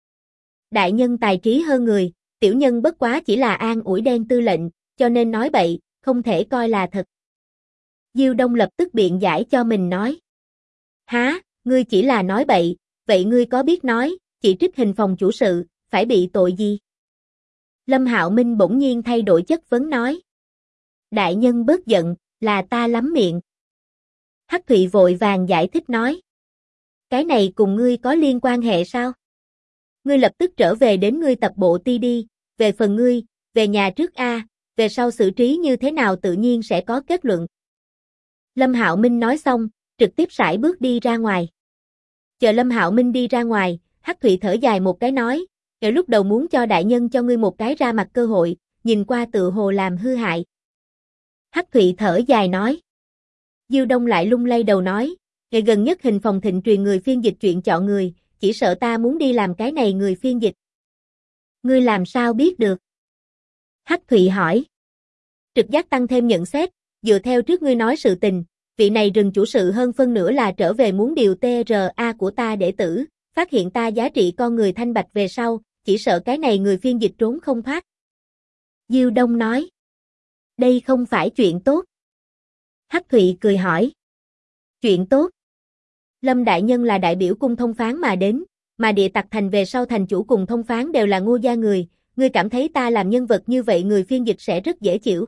Đại nhân tài trí hơn người, tiểu nhân bất quá chỉ là an ủi đen tư lệnh, cho nên nói bậy, không thể coi là thật. Diêu Đông lập tức biện giải cho mình nói. Há, ngươi chỉ là nói bậy, vậy ngươi có biết nói, chỉ trích hình phòng chủ sự, phải bị tội gì? Lâm Hạo Minh bỗng nhiên thay đổi chất vấn nói. Đại nhân bớt giận, là ta lắm miệng. Hắc Thụy vội vàng giải thích nói. Cái này cùng ngươi có liên quan hệ sao? Ngươi lập tức trở về đến ngươi tập bộ ti đi, về phần ngươi, về nhà trước a, về sau xử trí như thế nào tự nhiên sẽ có kết luận. Lâm Hạo Minh nói xong, trực tiếp sải bước đi ra ngoài. Chờ Lâm Hạo Minh đi ra ngoài, Hắc Thụy thở dài một cái nói, lúc đầu muốn cho đại nhân cho ngươi một cái ra mặt cơ hội, nhìn qua tự hồ làm hư hại. Hắc Thụy thở dài nói. Diêu Đông lại lung lay đầu nói, gần nhất hình phòng thịnh truyền người phiên dịch chuyện chọn người, chỉ sợ ta muốn đi làm cái này người phiên dịch. Ngươi làm sao biết được? Hắc Thụy hỏi. Trực giác tăng thêm nhận xét, dựa theo trước ngươi nói sự tình, vị này rừng chủ sự hơn phân nửa là trở về muốn điều TRA của ta đệ tử, phát hiện ta giá trị con người thanh bạch về sau, chỉ sợ cái này người phiên dịch trốn không thoát. Diêu Đông nói. Đây không phải chuyện tốt. Hắc Thụy cười hỏi. Chuyện tốt. Lâm đại nhân là đại biểu cung thông phán mà đến, mà địa tặc thành về sau thành chủ cùng thông phán đều là Ngô gia người, ngươi cảm thấy ta làm nhân vật như vậy người phiên dịch sẽ rất dễ chịu.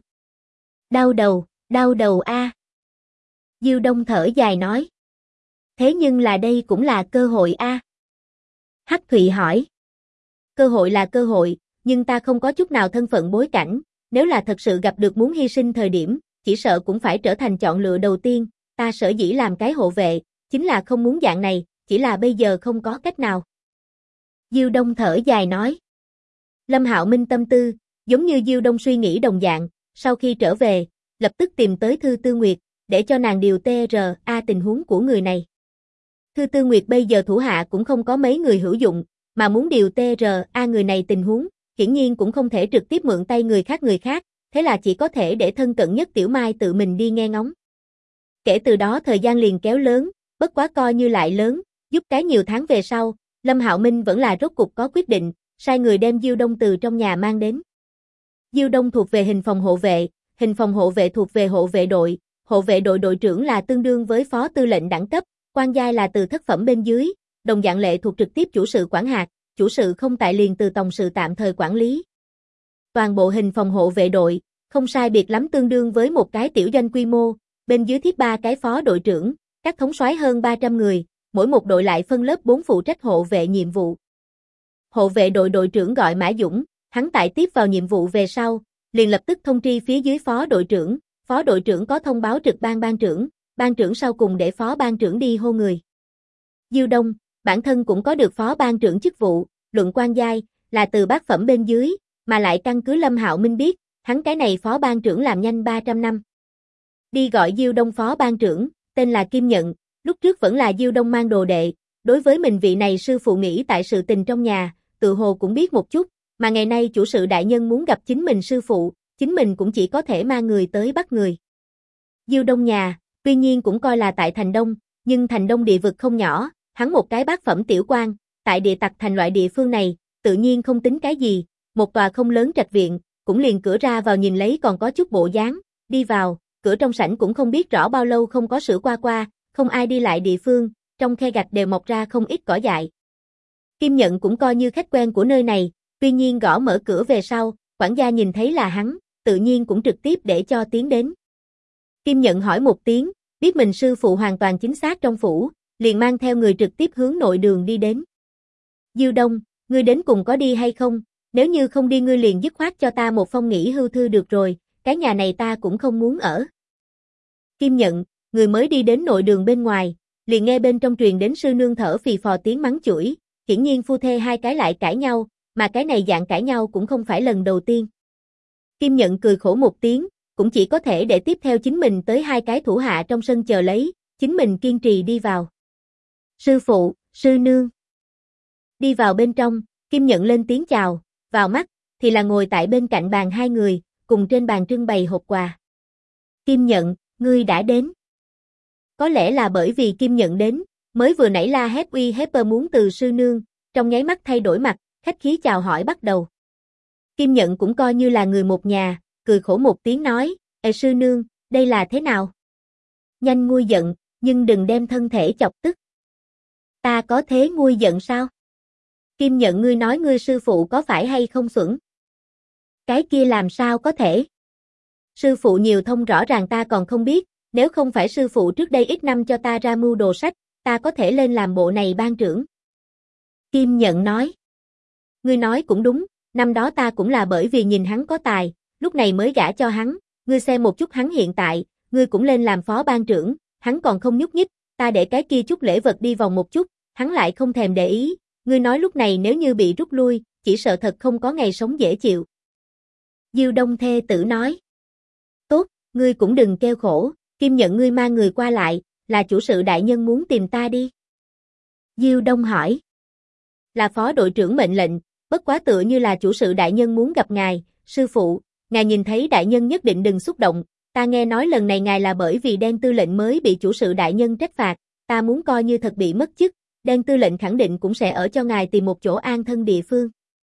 Đau đầu a. Diêu Đông thở dài nói. Thế nhưng là đây cũng là cơ hội a. Hắc Thụy hỏi. Cơ hội là cơ hội, nhưng ta không có chút nào thân phận bối cảnh, nếu là thật sự gặp được muốn hy sinh thời điểm, chỉ sợ cũng phải trở thành chọn lựa đầu tiên, ta sở dĩ làm cái hộ vệ, chính là không muốn dạng này, chỉ là bây giờ không có cách nào. Diêu Đông thở dài nói. Lâm Hạo Minh tâm tư, giống như Diêu Đông suy nghĩ đồng dạng, sau khi trở về, lập tức tìm tới Thư Tư Nguyệt, để cho nàng điều TRA tình huống của người này. Thư Tư Nguyệt bây giờ thủ hạ cũng không có mấy người hữu dụng, mà muốn điều TRA người này tình huống, hiển nhiên cũng không thể trực tiếp mượn tay người khác, thế là chỉ có thể để thân cận nhất Tiểu Mai tự mình đi nghe ngóng. Kể từ đó thời gian liền kéo lớn, bất quá coi như lại lớn, giúp cái nhiều tháng về sau, Lâm Hạo Minh vẫn là rốt cục có quyết định, sai người đem Diêu Đông từ trong nhà mang đến. Diêu Đông thuộc về hình phòng hộ vệ thuộc về hộ vệ đội đội trưởng là tương đương với phó tư lệnh đẳng cấp, quan giai là từ thất phẩm bên dưới, đồng dạng lệ thuộc trực tiếp chủ sự quản hạt, chủ sự không tại liền từ tổng sự tạm thời quản lý. Toàn bộ hình phòng hộ vệ đội, không sai biệt lắm tương đương với một cái tiểu doanh quy mô, bên dưới thiết 3 cái phó đội trưởng, các thống soái hơn 300 người, mỗi một đội lại phân lớp 4 phụ trách hộ vệ nhiệm vụ. Hộ vệ đội đội trưởng gọi Mã Dũng, hắn tại tiếp vào nhiệm vụ về sau, liền lập tức thông tri phía dưới phó đội trưởng có thông báo trực ban trưởng sau cùng để phó ban trưởng đi hô người. Diêu Đông, bản thân cũng có được phó ban trưởng chức vụ, luận quan giai, là từ bát phẩm bên dưới, mà lại căn cứ Lâm Hạo Minh biết, hắn cái này phó ban trưởng làm nhanh 300 năm. Đi gọi Diêu Đông phó ban trưởng, tên là Kim Nhận, lúc trước vẫn là Diêu Đông mang đồ đệ, đối với mình vị này sư phụ nghĩ tại sự tình trong nhà, tự hồ cũng biết một chút, mà ngày nay chủ sự đại nhân muốn gặp chính mình sư phụ, chính mình cũng chỉ có thể mang người tới bắt người. Diêu Đông nhà, tuy nhiên cũng coi là tại thành Đông, nhưng thành Đông địa vực không nhỏ, hắn một cái bát phẩm tiểu quan, tại địa tặc thành loại địa phương này, tự nhiên không tính cái gì, một tòa không lớn trạch viện, cũng liền cửa ra vào nhìn lấy còn có chút bộ dáng, đi vào, cửa trong sảnh cũng không biết rõ bao lâu không có sửa qua, không ai đi lại địa phương, trong khe gạch đều mọc ra không ít cỏ dại. Kim Nhận cũng coi như khách quen của nơi này, tuy nhiên gõ mở cửa về sau, quản gia nhìn thấy là hắn, tự nhiên cũng trực tiếp để cho tiến đến. Kim Nhận hỏi một tiếng, biết mình sư phụ hoàn toàn chính xác trong phủ, liền mang theo người trực tiếp hướng nội đường đi đến. Diêu Đông, ngươi đến cùng có đi hay không? Nếu như không đi ngươi liền dứt khoát cho ta một phong nghỉ hưu thư được rồi, cái nhà này ta cũng không muốn ở. Kim Nhận, người mới đi đến nội đường bên ngoài, liền nghe bên trong truyền đến sư nương thở phì phò tiếng mắng chửi, hiển nhiên phu thê hai cái lại cãi nhau, mà cái này dạng cãi nhau cũng không phải lần đầu tiên. Kim Nhận cười khổ một tiếng, cũng chỉ có thể để tiếp theo chính mình tới hai cái thủ hạ trong sân chờ lấy, chính mình kiên trì đi vào. Sư phụ, sư nương. Đi vào bên trong, Kim Nhận lên tiếng chào, vào mắt, thì là ngồi tại bên cạnh bàn hai người, cùng trên bàn trưng bày hộp quà. Kim Nhận, ngươi đã đến. Có lẽ là bởi vì Kim Nhận đến, mới vừa nãy la hét uy hiếp muốn từ sư nương, trong nháy mắt thay đổi mặt, khách khí chào hỏi bắt đầu. Kim Nhận cũng coi như là người một nhà, cười khổ một tiếng nói, ê sư nương, đây là thế nào? Nhanh nguôi giận, nhưng đừng đem thân thể chọc tức. Ta có thế nguôi giận sao? Kim Nhận ngươi nói ngươi sư phụ có phải hay không xuẩn? Cái kia làm sao có thể? Sư phụ nhiều thông rõ ràng ta còn không biết, nếu không phải sư phụ trước đây ít năm cho ta ra mưu đồ sách, ta có thể lên làm bộ này ban trưởng. Kim Nhận nói. Ngươi nói cũng đúng, năm đó ta cũng là bởi vì nhìn hắn có tài, lúc này mới gả cho hắn, ngươi xem một chút hắn hiện tại, ngươi cũng lên làm phó ban trưởng, hắn còn không nhúc nhích, ta để cái kia chút lễ vật đi vòng một chút, hắn lại không thèm để ý, ngươi nói lúc này nếu như bị rút lui, chỉ sợ thật không có ngày sống dễ chịu. Diêu Đông thê tử nói. Tốt, ngươi cũng đừng kêu khổ, Kim Nhận ngươi mang người qua lại, là chủ sự đại nhân muốn tìm ta đi. Diêu Đông hỏi. Là phó đội trưởng mệnh lệnh, bất quá tựa như là chủ sự đại nhân muốn gặp ngài, sư phụ, ngài nhìn thấy đại nhân nhất định đừng xúc động, ta nghe nói lần này ngài là bởi vì Đen tư lệnh mới bị chủ sự đại nhân trách phạt, ta muốn coi như thật bị mất chức, Đen tư lệnh khẳng định cũng sẽ ở cho ngài tìm một chỗ an thân địa phương.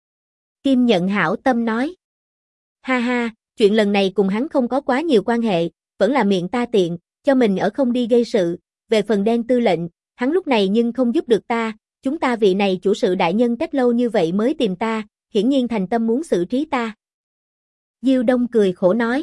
Kim Nhận hảo tâm nói. Ha ha, chuyện lần này cùng hắn không có quá nhiều quan hệ, vẫn là miệng ta tiện, cho mình ở không đi gây sự, về phần Đen tư lệnh, hắn lúc này nhưng không giúp được ta, chúng ta vị này chủ sự đại nhân cách lâu như vậy mới tìm ta, hiển nhiên thành tâm muốn xử trí ta. Diêu Đông cười khổ nói.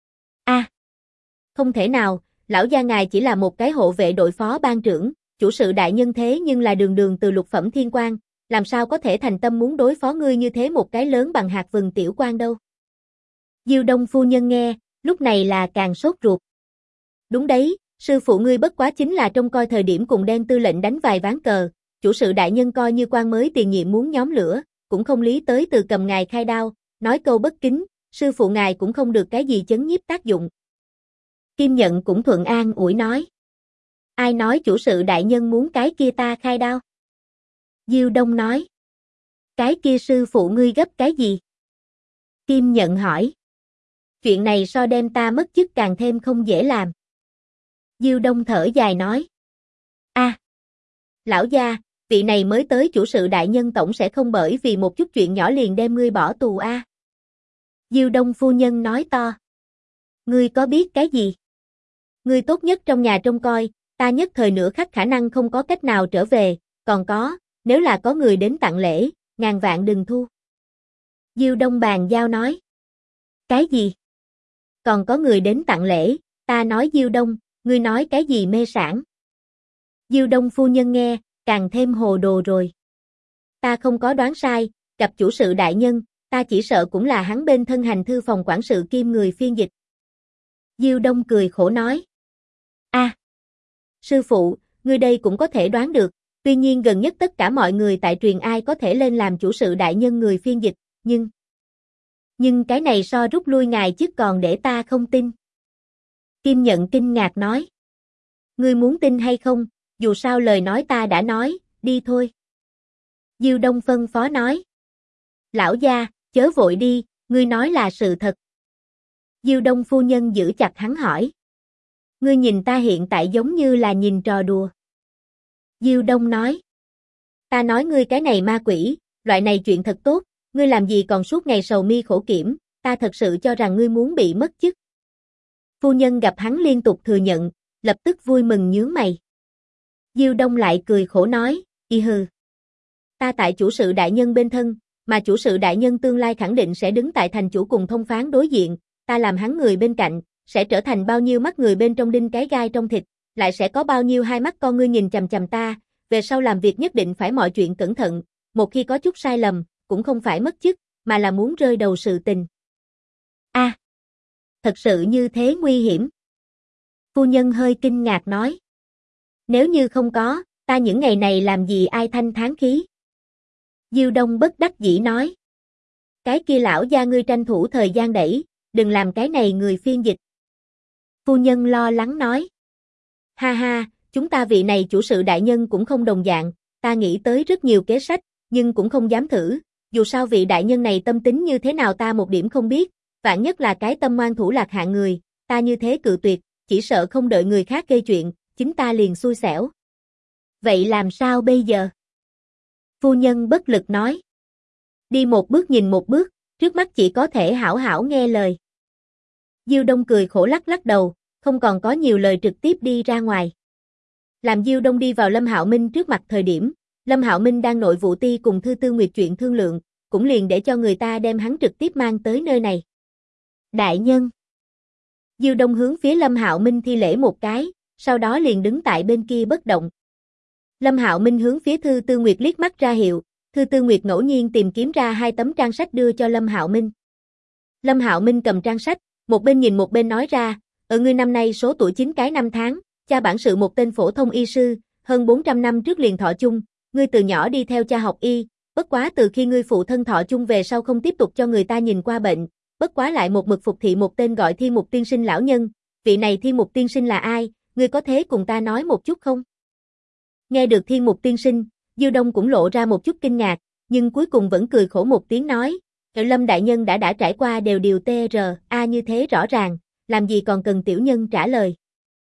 Không thể nào, lão gia ngài chỉ là một cái hộ vệ đội phó ban trưởng, chủ sự đại nhân thế nhưng là đường đường từ lục phẩm thiên quan, làm sao có thể thành tâm muốn đối phó ngươi như thế một cái lớn bằng hạt vừng tiểu quan đâu. Diêu Đông phu nhân nghe, lúc này là càng sốt ruột. Đúng đấy, sư phụ ngươi bất quá chính là trông coi thời điểm cùng Đen tư lệnh đánh vài ván cờ, chủ sự đại nhân coi như quan mới tiền nhiệm muốn nhóm lửa, cũng không lý tới từ cầm ngài khai đao, nói câu bất kính, sư phụ ngài cũng không được cái gì chấn nhiếp tác dụng. Kim Nhận cũng thuận an ủi nói. Ai nói chủ sự đại nhân muốn cái kia ta khai đao? Diêu Đông nói. Cái kia sư phụ ngươi gấp cái gì? Kim Nhận hỏi. Chuyện này so đem ta mất chức càng thêm không dễ làm. Diêu Đông thở dài nói. Lão gia, vị này mới tới chủ sự đại nhân tổng sẽ không bởi vì một chút chuyện nhỏ liền đem ngươi bỏ tù a. Diêu Đông phu nhân nói to. Ngươi có biết cái gì? Ngươi tốt nhất trong nhà trông coi, ta nhất thời nửa khắc khả năng không có cách nào trở về, còn có, nếu là có người đến tặng lễ, ngàn vạn đừng thu. Diêu Đông bàn giao nói. Cái gì? Còn có người đến tặng lễ, ta nói Diêu Đông, ngươi nói cái gì mê sảng? Diêu Đông phu nhân nghe, càng thêm hồ đồ rồi. Ta không có đoán sai, gặp chủ sự đại nhân, ta chỉ sợ cũng là hắn bên thân hành thư phòng quản sự kiêm người phiên dịch. Diêu Đông cười khổ nói. Sư phụ, ngươi đây cũng có thể đoán được, tuy nhiên gần nhất tất cả mọi người tại truyền ai có thể lên làm chủ sự đại nhân người phiên dịch, nhưng cái này so rút lui ngài chứ còn để ta không tin. Kim Nhận kinh ngạc nói. Ngươi muốn tin hay không, dù sao lời nói ta đã nói, đi thôi. Diêu Đông phân phó nói. Lão gia, chớ vội đi, ngươi nói là sự thật. Diêu Đông phu nhân giữ chặt hắn hỏi. Ngươi nhìn ta hiện tại giống như là nhìn trò đùa. Diêu Đông nói. Ta nói ngươi cái này ma quỷ, loại này chuyện thật tốt, ngươi làm gì còn suốt ngày sầu mi khổ kiểm, ta thật sự cho rằng ngươi muốn bị mất chức. Phu nhân gặp hắn liên tục thừa nhận, lập tức vui mừng nhướng mày. Diêu Đông lại cười khổ nói, hừ. Ta tại chủ sự đại nhân bên thân, mà chủ sự đại nhân tương lai khẳng định sẽ đứng tại thành chủ cùng thông phán đối diện, ta làm hắn người bên cạnh, sẽ trở thành bao nhiêu mắt người bên trong đinh cái gai trong thịt, lại sẽ có bao nhiêu hai mắt con ngươi nhìn chằm chằm ta, về sau làm việc nhất định phải mọi chuyện cẩn thận, một khi có chút sai lầm, cũng không phải mất chức, mà là muốn rơi đầu sự tình. Thật sự như thế nguy hiểm. Phu nhân hơi kinh ngạc nói. Nếu như không có, ta những ngày này làm gì ai thanh thán khí. Diêu Đông bất đắc dĩ nói. Cái kia lão gia ngươi tranh thủ thời gian đẩy, đừng làm cái này người phiên dịch. Phu nhân lo lắng nói. Ha ha, chúng ta vị này chủ sự đại nhân cũng không đồng dạng, ta nghĩ tới rất nhiều kế sách, nhưng cũng không dám thử, dù sao vị đại nhân này tâm tính như thế nào ta một điểm không biết, vạn nhất là cái tâm ngoan thủ lạc hạng người, ta như thế cự tuyệt, chỉ sợ không đợi người khác gây chuyện, chính ta liền xui xẻo. Vậy làm sao bây giờ? Phu nhân bất lực nói. Đi một bước nhìn một bước, trước mắt chỉ có thể hảo hảo nghe lời. Diêu Đông cười khổ lắc lắc đầu, không còn có nhiều lời trực tiếp đi ra ngoài. Làm Diêu Đông đi vào Lâm Hạo Minh trước mặt thời điểm, Lâm Hạo Minh đang nội vụ ti cùng Thư Tư Nguyệt chuyện thương lượng, cũng liền để cho người ta đem hắn trực tiếp mang tới nơi này. Đại nhân. Diêu Đông hướng phía Lâm Hạo Minh thi lễ một cái, sau đó liền đứng tại bên kia bất động. Lâm Hạo Minh hướng phía Thư Tư Nguyệt liếc mắt ra hiệu, Thư Tư Nguyệt ngẫu nhiên tìm kiếm ra 2 tấm trang sách đưa cho Lâm Hạo Minh. Lâm Hạo Minh cầm trang sách, một bên nhìn một bên nói ra, ngươi năm nay số tuổi 9 cái 5 tháng, cha bản sự một tên phổ thông y sư, hơn 400 năm trước liền thọ chung, ngươi từ nhỏ đi theo cha học y, bất quá từ khi ngươi phụ thân thọ chung về sau không tiếp tục cho người ta nhìn qua bệnh, bất quá lại một mực phục thị một tên gọi Thiên Mục tiên sinh lão nhân, vị này Thiên Mục tiên sinh là ai, ngươi có thể cùng ta nói một chút không? Nghe được Thiên Mục tiên sinh, Diêu Đông cũng lộ ra một chút kinh ngạc, nhưng cuối cùng vẫn cười khổ một tiếng nói, Lâm đại nhân đã trải qua đều TRA như thế rõ ràng, làm gì còn cần tiểu nhân trả lời.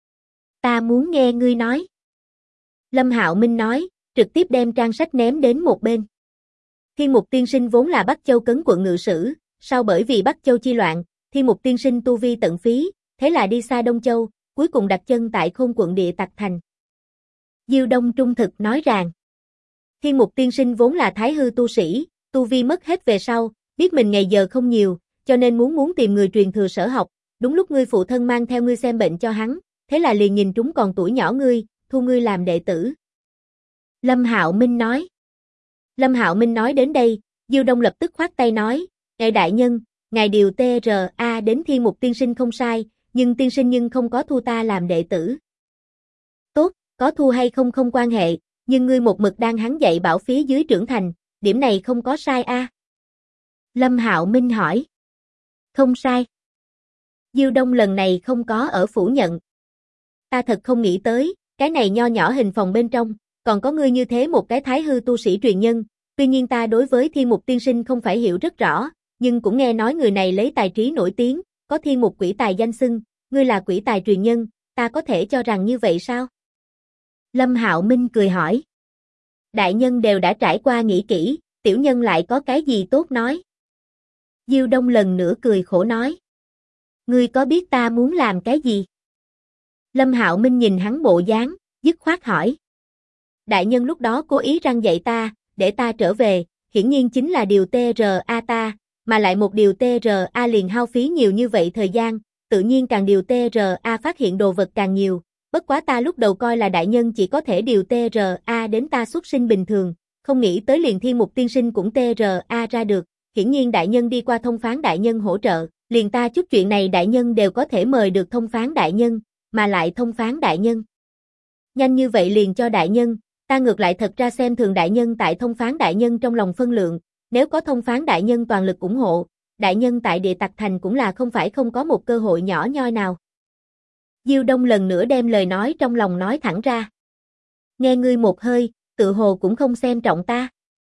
Ta muốn nghe ngươi nói. Lâm Hạo Minh nói, trực tiếp đem trang sách ném đến một bên. Thiên Mục tiên sinh vốn là Bắc Châu Cấn quận ngự sử, sau bởi vì Bắc Châu chi loạn, Thiên Mục tiên sinh tu vi tận phí, thế là đi xa Đông Châu, cuối cùng đặt chân tại Khôn quận Địa Tặc Thành. Diêu Đông trung thực nói rằng, Thiên Mục tiên sinh vốn là thái hư tu sĩ, tu vi mất hết về sau, biết mình ngày giờ không nhiều, cho nên muốn tìm người truyền thừa sở học, đúng lúc ngươi phụ thân mang theo ngươi xem bệnh cho hắn, thế là liền nhìn trúng còn tuổi nhỏ ngươi, thu ngươi làm đệ tử. Lâm Hạo Minh nói. Lâm Hạo Minh nói đến đây, Diêu Đông lập tức khoát tay nói, ngài đại nhân, ngài điều TRA đến Thiên Mục tiên sinh không sai, nhưng tiên sinh nhưng không có thu ta làm đệ tử. Tốt, có thu hay không không quan hệ, nhưng ngươi một mực đang hắn dạy bảo phía dưới trưởng thành, điểm này không có sai a. Lâm Hạo Minh hỏi. Không sai. Diêu Đông lần này không có ở phủ nhận. Ta thật không nghĩ tới, cái này nho nhỏ hình phòng bên trong, còn có ngươi như thế một cái thái hư tu sĩ truyền nhân, tuy nhiên ta đối với Thiên Mục tiên sinh không phải hiểu rất rõ, nhưng cũng nghe nói người này lấy tài trí nổi tiếng, có Thiên Mục quỷ tài danh xưng, ngươi là quỷ tài truyền nhân, ta có thể cho rằng như vậy sao? Lâm Hạo Minh cười hỏi. Đại nhân đều đã trải qua nghĩ kỹ, tiểu nhân lại có cái gì tốt nói? Diêu Đông lần nữa cười khổ nói. Ngươi có biết ta muốn làm cái gì? Lâm Hạo Minh nhìn hắn bộ dáng, dứt khoát hỏi. Đại nhân lúc đó cố ý răn dạy ta, để ta trở về, hiển nhiên chính là điều TRA ta, mà lại một điều TRA liền hao phí nhiều như vậy thời gian, tự nhiên càng điều TRA phát hiện đồ vật càng nhiều, bất quá ta lúc đầu coi là đại nhân chỉ có thể điều TRA đến ta xuất sinh bình thường, không nghĩ tới liền Thiên Mục tiên sinh cũng TRA ra được, hiển nhiên đại nhân đi qua thông phán đại nhân hỗ trợ, liền ta chút chuyện này đại nhân đều có thể mời được thông phán đại nhân, mà lại thông phán đại nhân. Nhanh như vậy liền cho đại nhân, ta ngược lại thật ra xem thường đại nhân tại thông phán đại nhân trong lòng phân lượng, nếu có thông phán đại nhân toàn lực ủng hộ, đại nhân tại Địa Tặc Thành cũng là không phải không có một cơ hội nhỏ nhoi nào. Diêu Đông lần nữa đem lời nói trong lòng nói thẳng ra. Nghe ngươi một hơi, tự hồ cũng không xem trọng ta.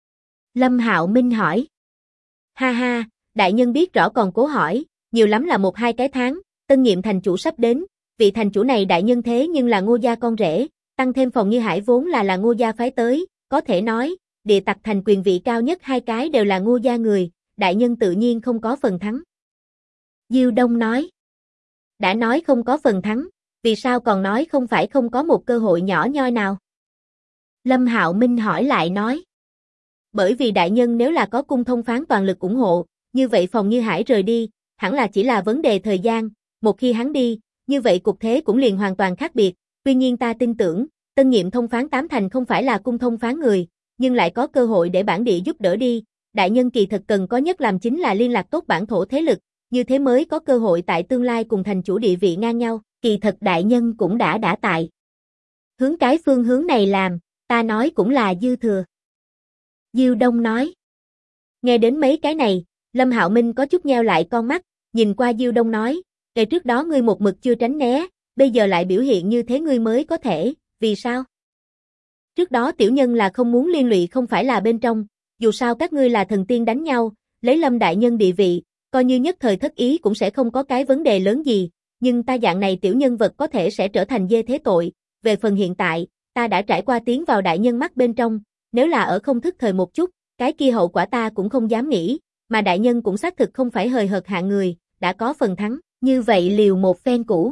Lâm Hạo Minh hỏi. Ha ha, đại nhân biết rõ còn cố hỏi, nhiều lắm là 1-2 cái tháng, tân nhiệm thành chủ sắp đến, vị thành chủ này đại nhân thế nhưng là Ngô gia con rể, tăng thêm Phòng Như Hải vốn là Ngô gia phái tới, có thể nói, địa tặc thành quyền vị cao nhất 2 cái đều là Ngô gia người, đại nhân tự nhiên không có phần thắng. Diêu Đông nói. Đã nói không có phần thắng, vì sao còn nói không phải không có một cơ hội nhỏ nhoi nào? Lâm Hạo Minh hỏi lại nói. Bởi vì đại nhân nếu là có cung thông phán toàn lực ủng hộ, như vậy Phòng Như Hải rời đi, hẳn là chỉ là vấn đề thời gian, một khi hắn đi, như vậy cục thế cũng liền hoàn toàn khác biệt, tuy nhiên ta tin tưởng, tân nhiệm thông phán 8 thành không phải là cung thông phán người, nhưng lại có cơ hội để bản địa giúp đỡ đi, đại nhân kỳ thật cần có nhất làm chính là liên lạc tốt bản thổ thế lực, như thế mới có cơ hội tại tương lai cùng thành chủ địa vị ngang nhau, kỳ thật đại nhân cũng đã tại. Hướng cái phương hướng này làm, ta nói cũng là dư thừa. Diêu Đông nói. Nghe đến mấy cái này, Lâm Hạo Minh có chút nheo lại con mắt, nhìn qua Diêu Đông nói, ngày trước đó ngươi một mực chưa tránh né, bây giờ lại biểu hiện như thế ngươi mới có thể, vì sao? Trước đó tiểu nhân là không muốn liên lụy không phải là bên trong, dù sao các ngươi là thần tiên đánh nhau, lấy Lâm đại nhân địa vị, coi như nhất thời thất ý cũng sẽ không có cái vấn đề lớn gì, nhưng ta dạng này tiểu nhân vật có thể sẽ trở thành dê thế tội, về phần hiện tại, ta đã trải qua tiến vào đại nhân mắt bên trong, nếu là ở không thức thời một chút, cái kia hậu quả ta cũng không dám nghĩ, mà đại nhân cũng xác thực không phải hời hợt hạng người, đã có phần thắng, như vậy liều một phen cũ.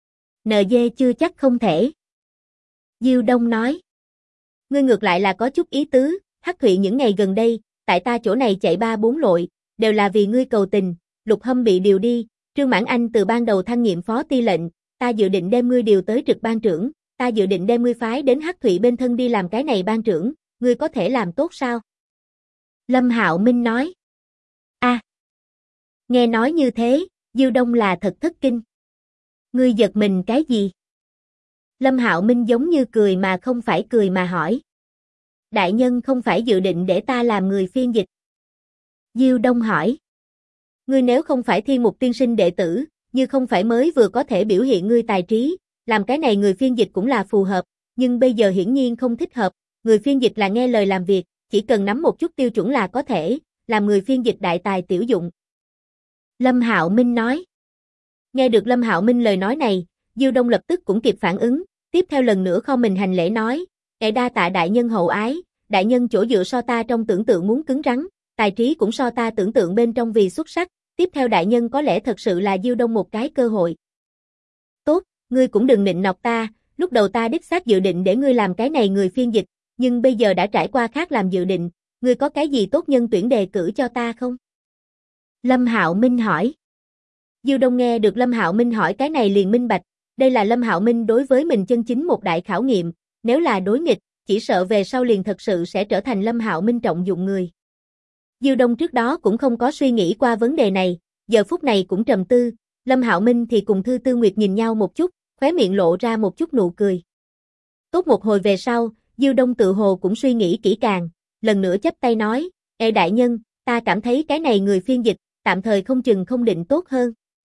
NG chưa chắc không thể. Diêu Đông nói. Ngươi ngược lại là có chút ý tứ, Hắc Thụy những ngày gần đây, tại ta chỗ này chạy 3-4 lội, đều là vì ngươi cầu tình, Lục Hâm bị điều đi, Trương Mãn Anh từ ban đầu thăng nhiệm phó ti lệnh, ta dự định đem ngươi điều tới trực ban trưởng, ta dự định đem ngươi phái đến Hắc Thụy bên thân đi làm cái này ban trưởng, ngươi có thể làm tốt sao? Lâm Hạo Minh nói. Nghe nói như thế, Diêu Đông là thật thất kinh. Ngươi giật mình cái gì? Lâm Hạo Minh giống như cười mà không phải cười mà hỏi. Đại nhân không phải dự định để ta làm người phiên dịch. Diêu Đông hỏi. Ngươi nếu không phải Thiên Mục tiên sinh đệ tử, như không phải mới vừa có thể biểu hiện ngươi tài trí, làm cái này người phiên dịch cũng là phù hợp, nhưng bây giờ hiển nhiên không thích hợp, người phiên dịch là nghe lời làm việc, chỉ cần nắm một chút tiêu chuẩn là có thể, làm người phiên dịch đại tài tiểu dụng. Lâm Hạo Minh nói. Nghe được Lâm Hạo Minh lời nói này, Diêu Đông lập tức cũng kịp phản ứng, tiếp theo lần nữa kho mình hành lễ nói, "Ngài đa tạ đại nhân hậu ái, đại nhân chỗ dựa so ta trong tưởng tượng muốn cứng rắn, tài trí cũng so ta tưởng tượng bên trong vì xuất sắc, tiếp theo đại nhân có lẽ thật sự là Diêu Đông một cái cơ hội." "Tốt, ngươi cũng đừng nịnh nọt ta, lúc đầu ta đích xác dự định để ngươi làm cái này người phiên dịch, nhưng bây giờ đã trải qua khác làm dự định, ngươi có cái gì tốt nhân tuyển đề cử cho ta không?" Lâm Hạo Minh hỏi. Diêu Đông nghe được Lâm Hạo Minh hỏi cái này liền minh bạch, đây là Lâm Hạo Minh đối với mình chân chính một đại khảo nghiệm, nếu là đối nghịch, chỉ sợ về sau liền thật sự sẽ trở thành Lâm Hạo Minh trọng dụng người. Diêu Đông trước đó cũng không có suy nghĩ qua vấn đề này, giờ phút này cũng trầm tư, Lâm Hạo Minh thì cùng Thư Tư Nguyệt nhìn nhau một chút, khóe miệng lộ ra một chút nụ cười. Tốt một hồi về sau, Diêu Đông tự hồ cũng suy nghĩ kỹ càng, lần nữa chắp tay nói, "Ê đại nhân, ta cảm thấy cái này người phiên dịch, tạm thời không chừng không định tốt hơn."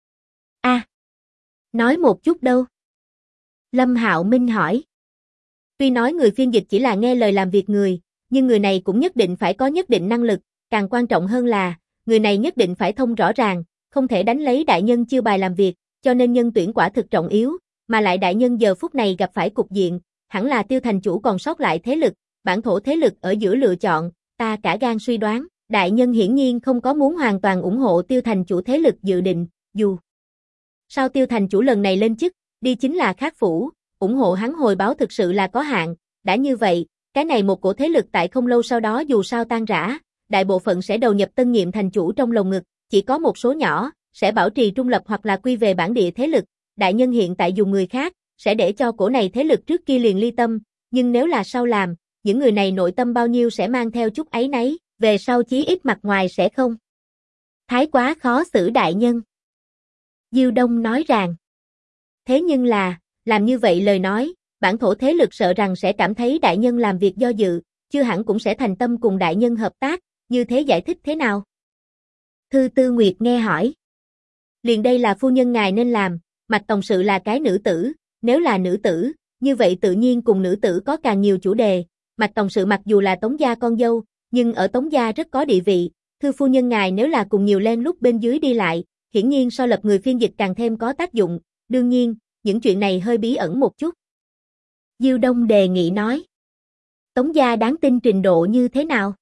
Nói một chút đâu? Lâm Hạo Minh hỏi. Tuy nói người phiên dịch chỉ là nghe lời làm việc người, nhưng người này cũng nhất định phải có nhất định năng lực, càng quan trọng hơn là, người này nhất định phải thông rõ ràng, không thể đánh lấy đại nhân chiêu bài làm việc, cho nên nhân tuyển quả thực trọng yếu, mà lại đại nhân giờ phút này gặp phải cục diện, hẳn là Tiêu thành chủ còn sót lại thế lực, bản thổ thế lực ở giữa lựa chọn, ta cả gan suy đoán, đại nhân hiển nhiên không có muốn hoàn toàn ủng hộ Tiêu thành chủ thế lực dự định, dù sao Tiêu thành chủ lần này lên chức, đi chính là Khác Phủ, ủng hộ hắn hồi báo thực sự là có hạn, đã như vậy, cái này một cổ thế lực tại không lâu sau đó dù sao tan rã, đại bộ phận sẽ đầu nhập tân nhiệm thành chủ trong lồng ngực, chỉ có một số nhỏ, sẽ bảo trì trung lập hoặc là quy về bản địa thế lực, đại nhân hiện tại dùng người khác, sẽ để cho cổ này thế lực trước kia liền ly tâm, nhưng nếu là sau làm, những người này nội tâm bao nhiêu sẽ mang theo chút áy náy, về sau chí ít mặt ngoài sẽ không thái quá khó xử đại nhân. Diêu Đông nói rằng, thế nhưng là, làm như vậy lời nói, bản thổ thế lực sợ rằng sẽ cảm thấy đại nhân làm việc do dự, chưa hẳn cũng sẽ thành tâm cùng đại nhân hợp tác, như thế giải thích thế nào? Thư Tư Nguyệt nghe hỏi. Liền đây là phu nhân ngài nên làm, Mạch Tổng sự là cái nữ tử, nếu là nữ tử, như vậy tự nhiên cùng nữ tử có càng nhiều chủ đề. Mạch Tổng sự mặc dù là Tống gia con dâu, nhưng ở Tống gia rất có địa vị, thư phu nhân ngài nếu là cùng nhiều len lút bên dưới đi lại, hiển nhiên so lập người phiên dịch càng thêm có tác dụng, đương nhiên, những chuyện này hơi bí ẩn một chút. Diêu Đông đề nghị nói. Tống gia đáng tin trình độ như thế nào?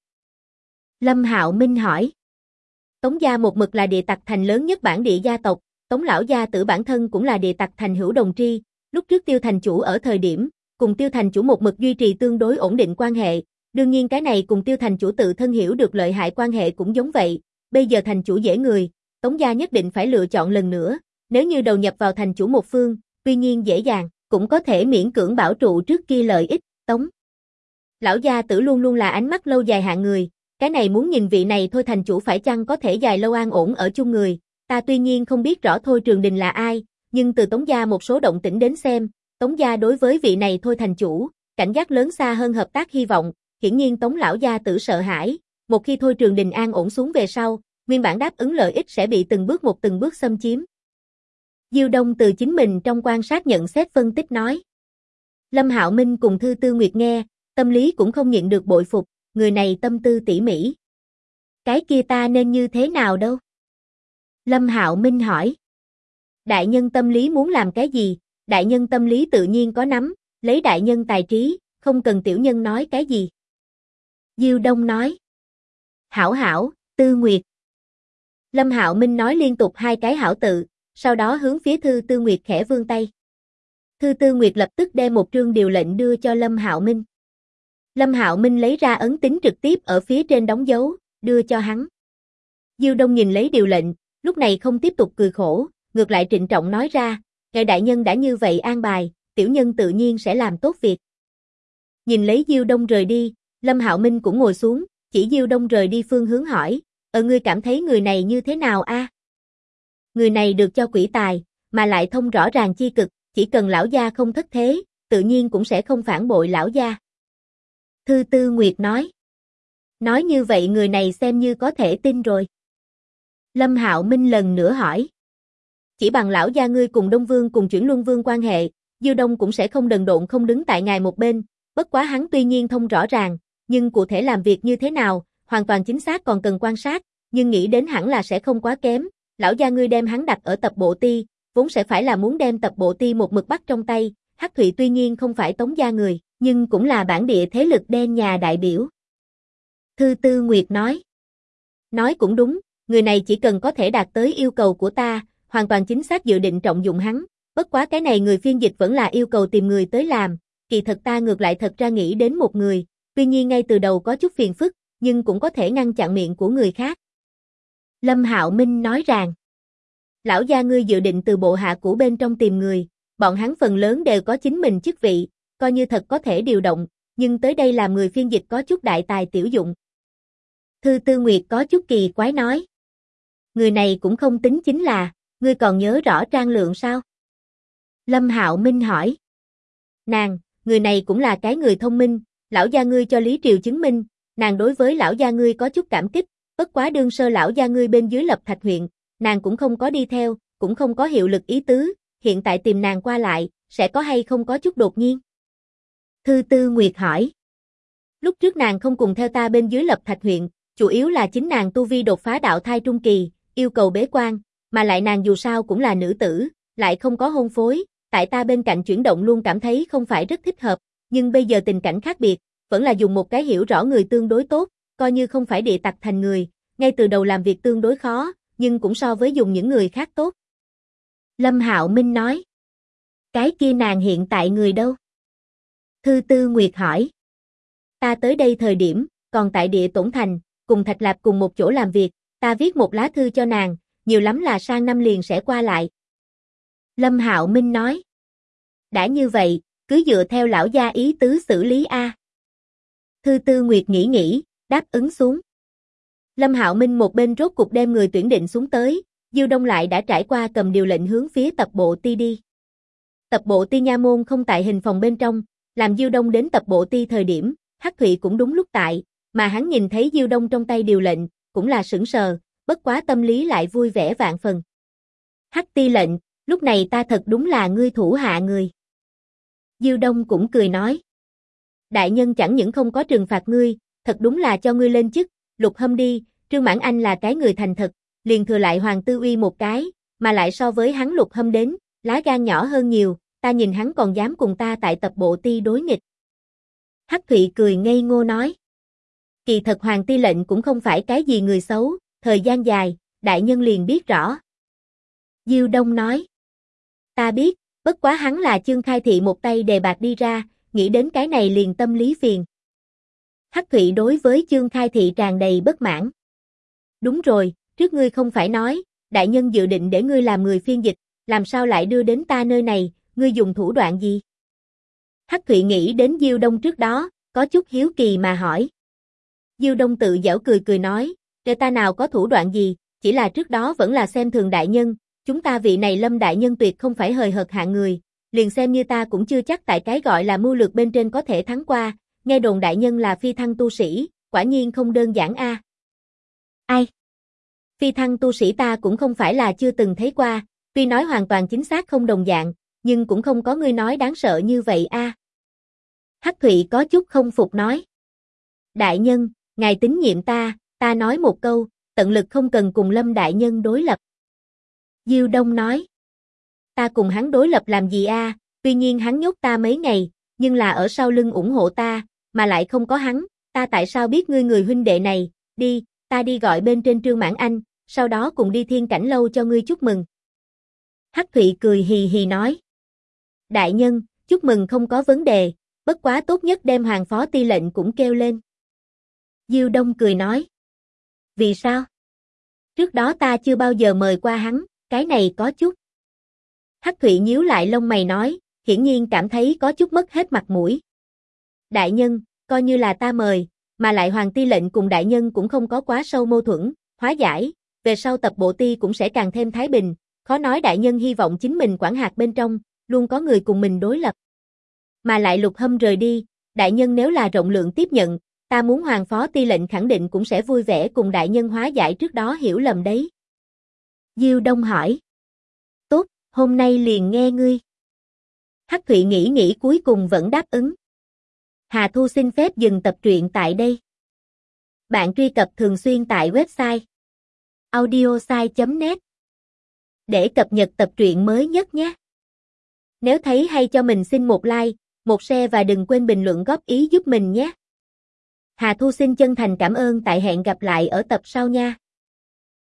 Lâm Hạo Minh hỏi. Tống gia một mực là địa tặc thành lớn nhất bản địa gia tộc, Tống lão gia tử bản thân cũng là địa tặc thành hữu đồng tri, lúc trước Tiêu thành chủ ở thời điểm, cùng Tiêu thành chủ một mực duy trì tương đối ổn định quan hệ, đương nhiên cái này cùng Tiêu thành chủ tự thân hiểu được lợi hại quan hệ cũng giống vậy, bây giờ thành chủ dễ người, Tống gia nhất định phải lựa chọn lần nữa, nếu như đầu nhập vào thành chủ một phương, tuy nhiên dễ dàng, cũng có thể miễn cưỡng bảo trụ trước kia lợi ích, Tống lão gia tử luôn luôn là ánh mắt lâu dài hạng người, cái này muốn nhìn vị này thôi thành chủ phải chăng có thể dài lâu an ổn ở chung người, ta tuy nhiên không biết rõ Thôi Trường Đình là ai, nhưng từ Tống gia một số động tĩnh đến xem, Tống gia đối với vị này thôi thành chủ, cảnh giác lớn xa hơn hợp tác hy vọng, hiển nhiên Tống lão gia tử sợ hãi, một khi Thôi Trường Đình an ổn xuống về sau, nguyên bản đáp ứng lợi ích sẽ bị từng bước xâm chiếm. Diêu Đông từ chính mình trong quan sát nhận xét phân tích nói. Lâm Hạo Minh cùng Thư Tư Nguyệt nghe, tâm lý cũng không nhịn được bội phục, người này tâm tư tỉ mỉ. Cái kia ta nên như thế nào đâu? Lâm Hạo Minh hỏi. Đại nhân tâm lý muốn làm cái gì? Đại nhân tâm lý tự nhiên có nắm, lấy đại nhân tài trí, không cần tiểu nhân nói cái gì. Diêu Đông nói. Hảo hảo, Tư Nguyệt. Lâm Hạo Minh nói liên tục hai cái hảo tự, sau đó hướng phía Thư Tư Nguyệt khẽ vươn tay. Thư Tư Nguyệt lập tức đem một trương điều lệnh đưa cho Lâm Hạo Minh. Lâm Hạo Minh lấy ra ấn tín trực tiếp ở phía trên đóng dấu, đưa cho hắn. Diêu Đông nhìn lấy điều lệnh, lúc này không tiếp tục cười khổ, ngược lại trịnh trọng nói ra, ngài đại nhân đã như vậy an bài, tiểu nhân tự nhiên sẽ làm tốt việc. Nhìn lấy Diêu Đông rời đi, Lâm Hạo Minh cũng ngồi xuống, chỉ Diêu Đông rời đi phương hướng hỏi, ngươi cảm thấy người này như thế nào a? Người này được cho quỷ tài, mà lại thông rõ ràng chi cực, chỉ cần lão gia không thất thế, tự nhiên cũng sẽ không phản bội lão gia. Thư Tư Nguyệt nói. Nói như vậy người này xem như có thể tin rồi. Lâm Hạo Minh lần nữa hỏi. Chỉ bằng lão gia ngươi cùng Đông Vương cùng Chuyển Luân Vương quan hệ, Diêu Đông cũng sẽ không đần độn không đứng tại ngài một bên, bất quá hắn tuy nhiên thông rõ ràng, nhưng cụ thể làm việc như thế nào, hoàn toàn chính xác còn cần quan sát, nhưng nghĩ đến hẳn là sẽ không quá kém, lão gia ngươi đem hắn đặt ở tập bộ ti, vốn sẽ phải là muốn đem tập bộ ti một mực bắt trong tay, Hắc Thụy tuy nhiên không phải Tống gia người, nhưng cũng là bản địa thế lực đen nhà đại biểu. Thư Tư Nguyệt nói. Nói cũng đúng, người này chỉ cần có thể đạt tới yêu cầu của ta, hoàn toàn chính xác dự định trọng dụng hắn, bất quá cái này người phiên dịch vẫn là yêu cầu tìm người tới làm, kỳ thật ta ngược lại thật ra nghĩ đến một người, tuy nhiên ngay từ đầu có chút phiền phức, nhưng cũng có thể ngăn chặn miệng của người khác. Lâm Hạo Minh nói rằng, lão gia ngươi dự định từ bộ hạ cũ bên trong tìm người, bọn hắn phần lớn đều có chính mình chức vị, coi như thật có thể điều động, nhưng tới đây làm người phiên dịch có chút đại tài tiểu dụng. Thư Tư Nguyệt có chút kỳ quái nói. Người này cũng không tính chính là, ngươi còn nhớ rõ Trang Lượng sao? Lâm Hạo Minh hỏi. Nàng, người này cũng là cái người thông minh, lão gia ngươi cho Lý Triều chứng minh, nàng đối với lão gia ngươi có chút cảm kích, bất quá đương sơ lão gia ngươi bên dưới Lập Thạch huyện, nàng cũng không có đi theo, cũng không có hiệu lực ý tứ, hiện tại tìm nàng qua lại, sẽ có hay không có chút đột nhiên? Thư Tư Nguyệt hỏi. Lúc trước nàng không cùng theo ta bên dưới Lập Thạch huyện, chủ yếu là chính nàng tu vi đột phá đạo thai trung kỳ, yêu cầu bế quan, mà lại nàng dù sao cũng là nữ tử, lại không có hôn phối, tại ta bên cạnh chuyển động luôn cảm thấy không phải rất thích hợp, nhưng bây giờ tình cảnh khác biệt, vẫn là dùng một cái hiểu rõ người tương đối tốt, coi như không phải địa tặc thành người, ngay từ đầu làm việc tương đối khó, nhưng cũng so với dùng những người khác tốt. Lâm Hạo Minh nói. Cái kia nàng hiện tại người đâu? Thư Tư Nguyệt hỏi. Ta tới đây thời điểm, còn tại địa Tổn Thành, cùng Thạch Lạp cùng một chỗ làm việc, ta viết một lá thư cho nàng, nhiều lắm là sang năm liền sẽ qua lại. Lâm Hạo Minh nói. Đã như vậy, cứ dựa theo lão gia ý tứ xử lý a. Thư Tư Nguyệt nghĩ, đáp ứng xuống. Lâm Hạo Minh một bên rốt cục đem người tuyển định xuống tới, Diêu Đông lại đã trải qua cầm điều lệnh hướng phía tập bộ ti đi. Tập bộ ti nha môn không tại hình phòng bên trong, làm Diêu Đông đến tập bộ ti thời điểm, Hắc Thụy cũng đúng lúc tại, mà hắn nhìn thấy Diêu Đông trong tay điều lệnh, cũng là sững sờ, bất quá tâm lý lại vui vẻ vạn phần. Hắc ti lệnh, Lúc này ta thật đúng là ngươi thủ hạ người. Diêu Đông cũng cười nói. Đại nhân chẳng những không có trừng phạt ngươi, thật đúng là cho ngươi lên chức, Lục Hâm đi, Trương Mãn Anh là cái người thành thật, liền thừa lại Hoàng Tư Uy một cái, mà lại so với hắn Lục Hâm đến, lá gan nhỏ hơn nhiều, ta nhìn hắn còn dám cùng ta tại tập bộ ti đối nghịch. Hắc Thụy cười ngây ngô nói. Kỳ thật Hoàng Ti lệnh cũng không phải cái gì người xấu, thời gian dài, đại nhân liền biết rõ. Diêu Đông nói. Ta biết, bất quá hắn là Chương Khai Thị một tay đề bạt đi ra, nghĩ đến cái này liền tâm lý phiền. Hắc Thụy đối với Chương Khai Thị tràn đầy bất mãn. Đúng rồi, trước ngươi không phải nói, đại nhân dự định để ngươi làm người phiên dịch, làm sao lại đưa đến ta nơi này, ngươi dùng thủ đoạn gì? Hắc Thụy nghĩ đến Diêu Đông trước đó, có chút hiếu kỳ mà hỏi. Diêu Đông tự giễu cười cười nói, để ta nào có thủ đoạn gì, chỉ là trước đó vẫn là xem thường đại nhân, chúng ta vị này Lâm đại nhân tuyệt không phải hời hợt hạng người, liền xem như ta cũng chưa chắc tại cái gọi là mưu lược bên trên có thể thắng qua, nghe đồn đại nhân là phi thăng tu sĩ, quả nhiên không đơn giản a. Ai? Phi thăng tu sĩ ta cũng không phải là chưa từng thấy qua, tuy nói hoàn toàn chính xác không đồng dạng, nhưng cũng không có ngươi nói đáng sợ như vậy a. Hắc Thụy có chút không phục nói. Đại nhân, ngài tín nhiệm ta nói một câu, tận lực không cần cùng Lâm đại nhân đối lập. Diêu Đông nói. Ta cùng hắn đối lập làm gì a? Tuy nhiên hắn nhốt ta mấy ngày, nhưng là ở sau lưng ủng hộ ta, mà lại không có hắn, ta tại sao biết ngươi người huynh đệ này, đi, ta đi gọi bên trên Trương Mãn Anh, sau đó cùng đi Thiên Cảnh lâu cho ngươi chúc mừng. Hắc Thụy cười hì hì nói. Đại nhân, chúc mừng không có vấn đề, bất quá tốt nhất đem Hoàng Phó Ti lệnh cũng kêu lên. Diêu Đông cười nói. Vì sao? Trước đó ta chưa bao giờ mời qua hắn, cái này có chút. Hắc Thụy nhíu lại lông mày nói, hiển nhiên cảm thấy có chút mất hết mặt mũi. Đại nhân, coi như là ta mời, mà lại Hoàng Ti lệnh cùng đại nhân cũng không có quá sâu mâu thuẫn, hóa giải, về sau tập bộ ti cũng sẽ càng thêm thái bình, khó nói đại nhân hy vọng chính mình quản hạt bên trong, luôn có người cùng mình đối lập. Mà lại Lục Hâm rời đi, đại nhân nếu là rộng lượng tiếp nhận, ta muốn Hoàng Phó Ti lệnh khẳng định cũng sẽ vui vẻ cùng đại nhân hóa giải trước đó hiểu lầm đấy. Diêu Đông hỏi. Tốt, hôm nay liền nghe ngươi. Hắc Thụy nghĩ cuối cùng vẫn đáp ứng. Hà Thu xin phép dừng tập truyện tại đây. Bạn truy cập thường xuyên tại website audiosai.net để cập nhật tập truyện mới nhất nhé. Nếu thấy hay cho mình xin một like, một share và đừng quên bình luận góp ý giúp mình nhé. Hà Thu xin chân thành cảm ơn, tại hẹn gặp lại ở tập sau nha.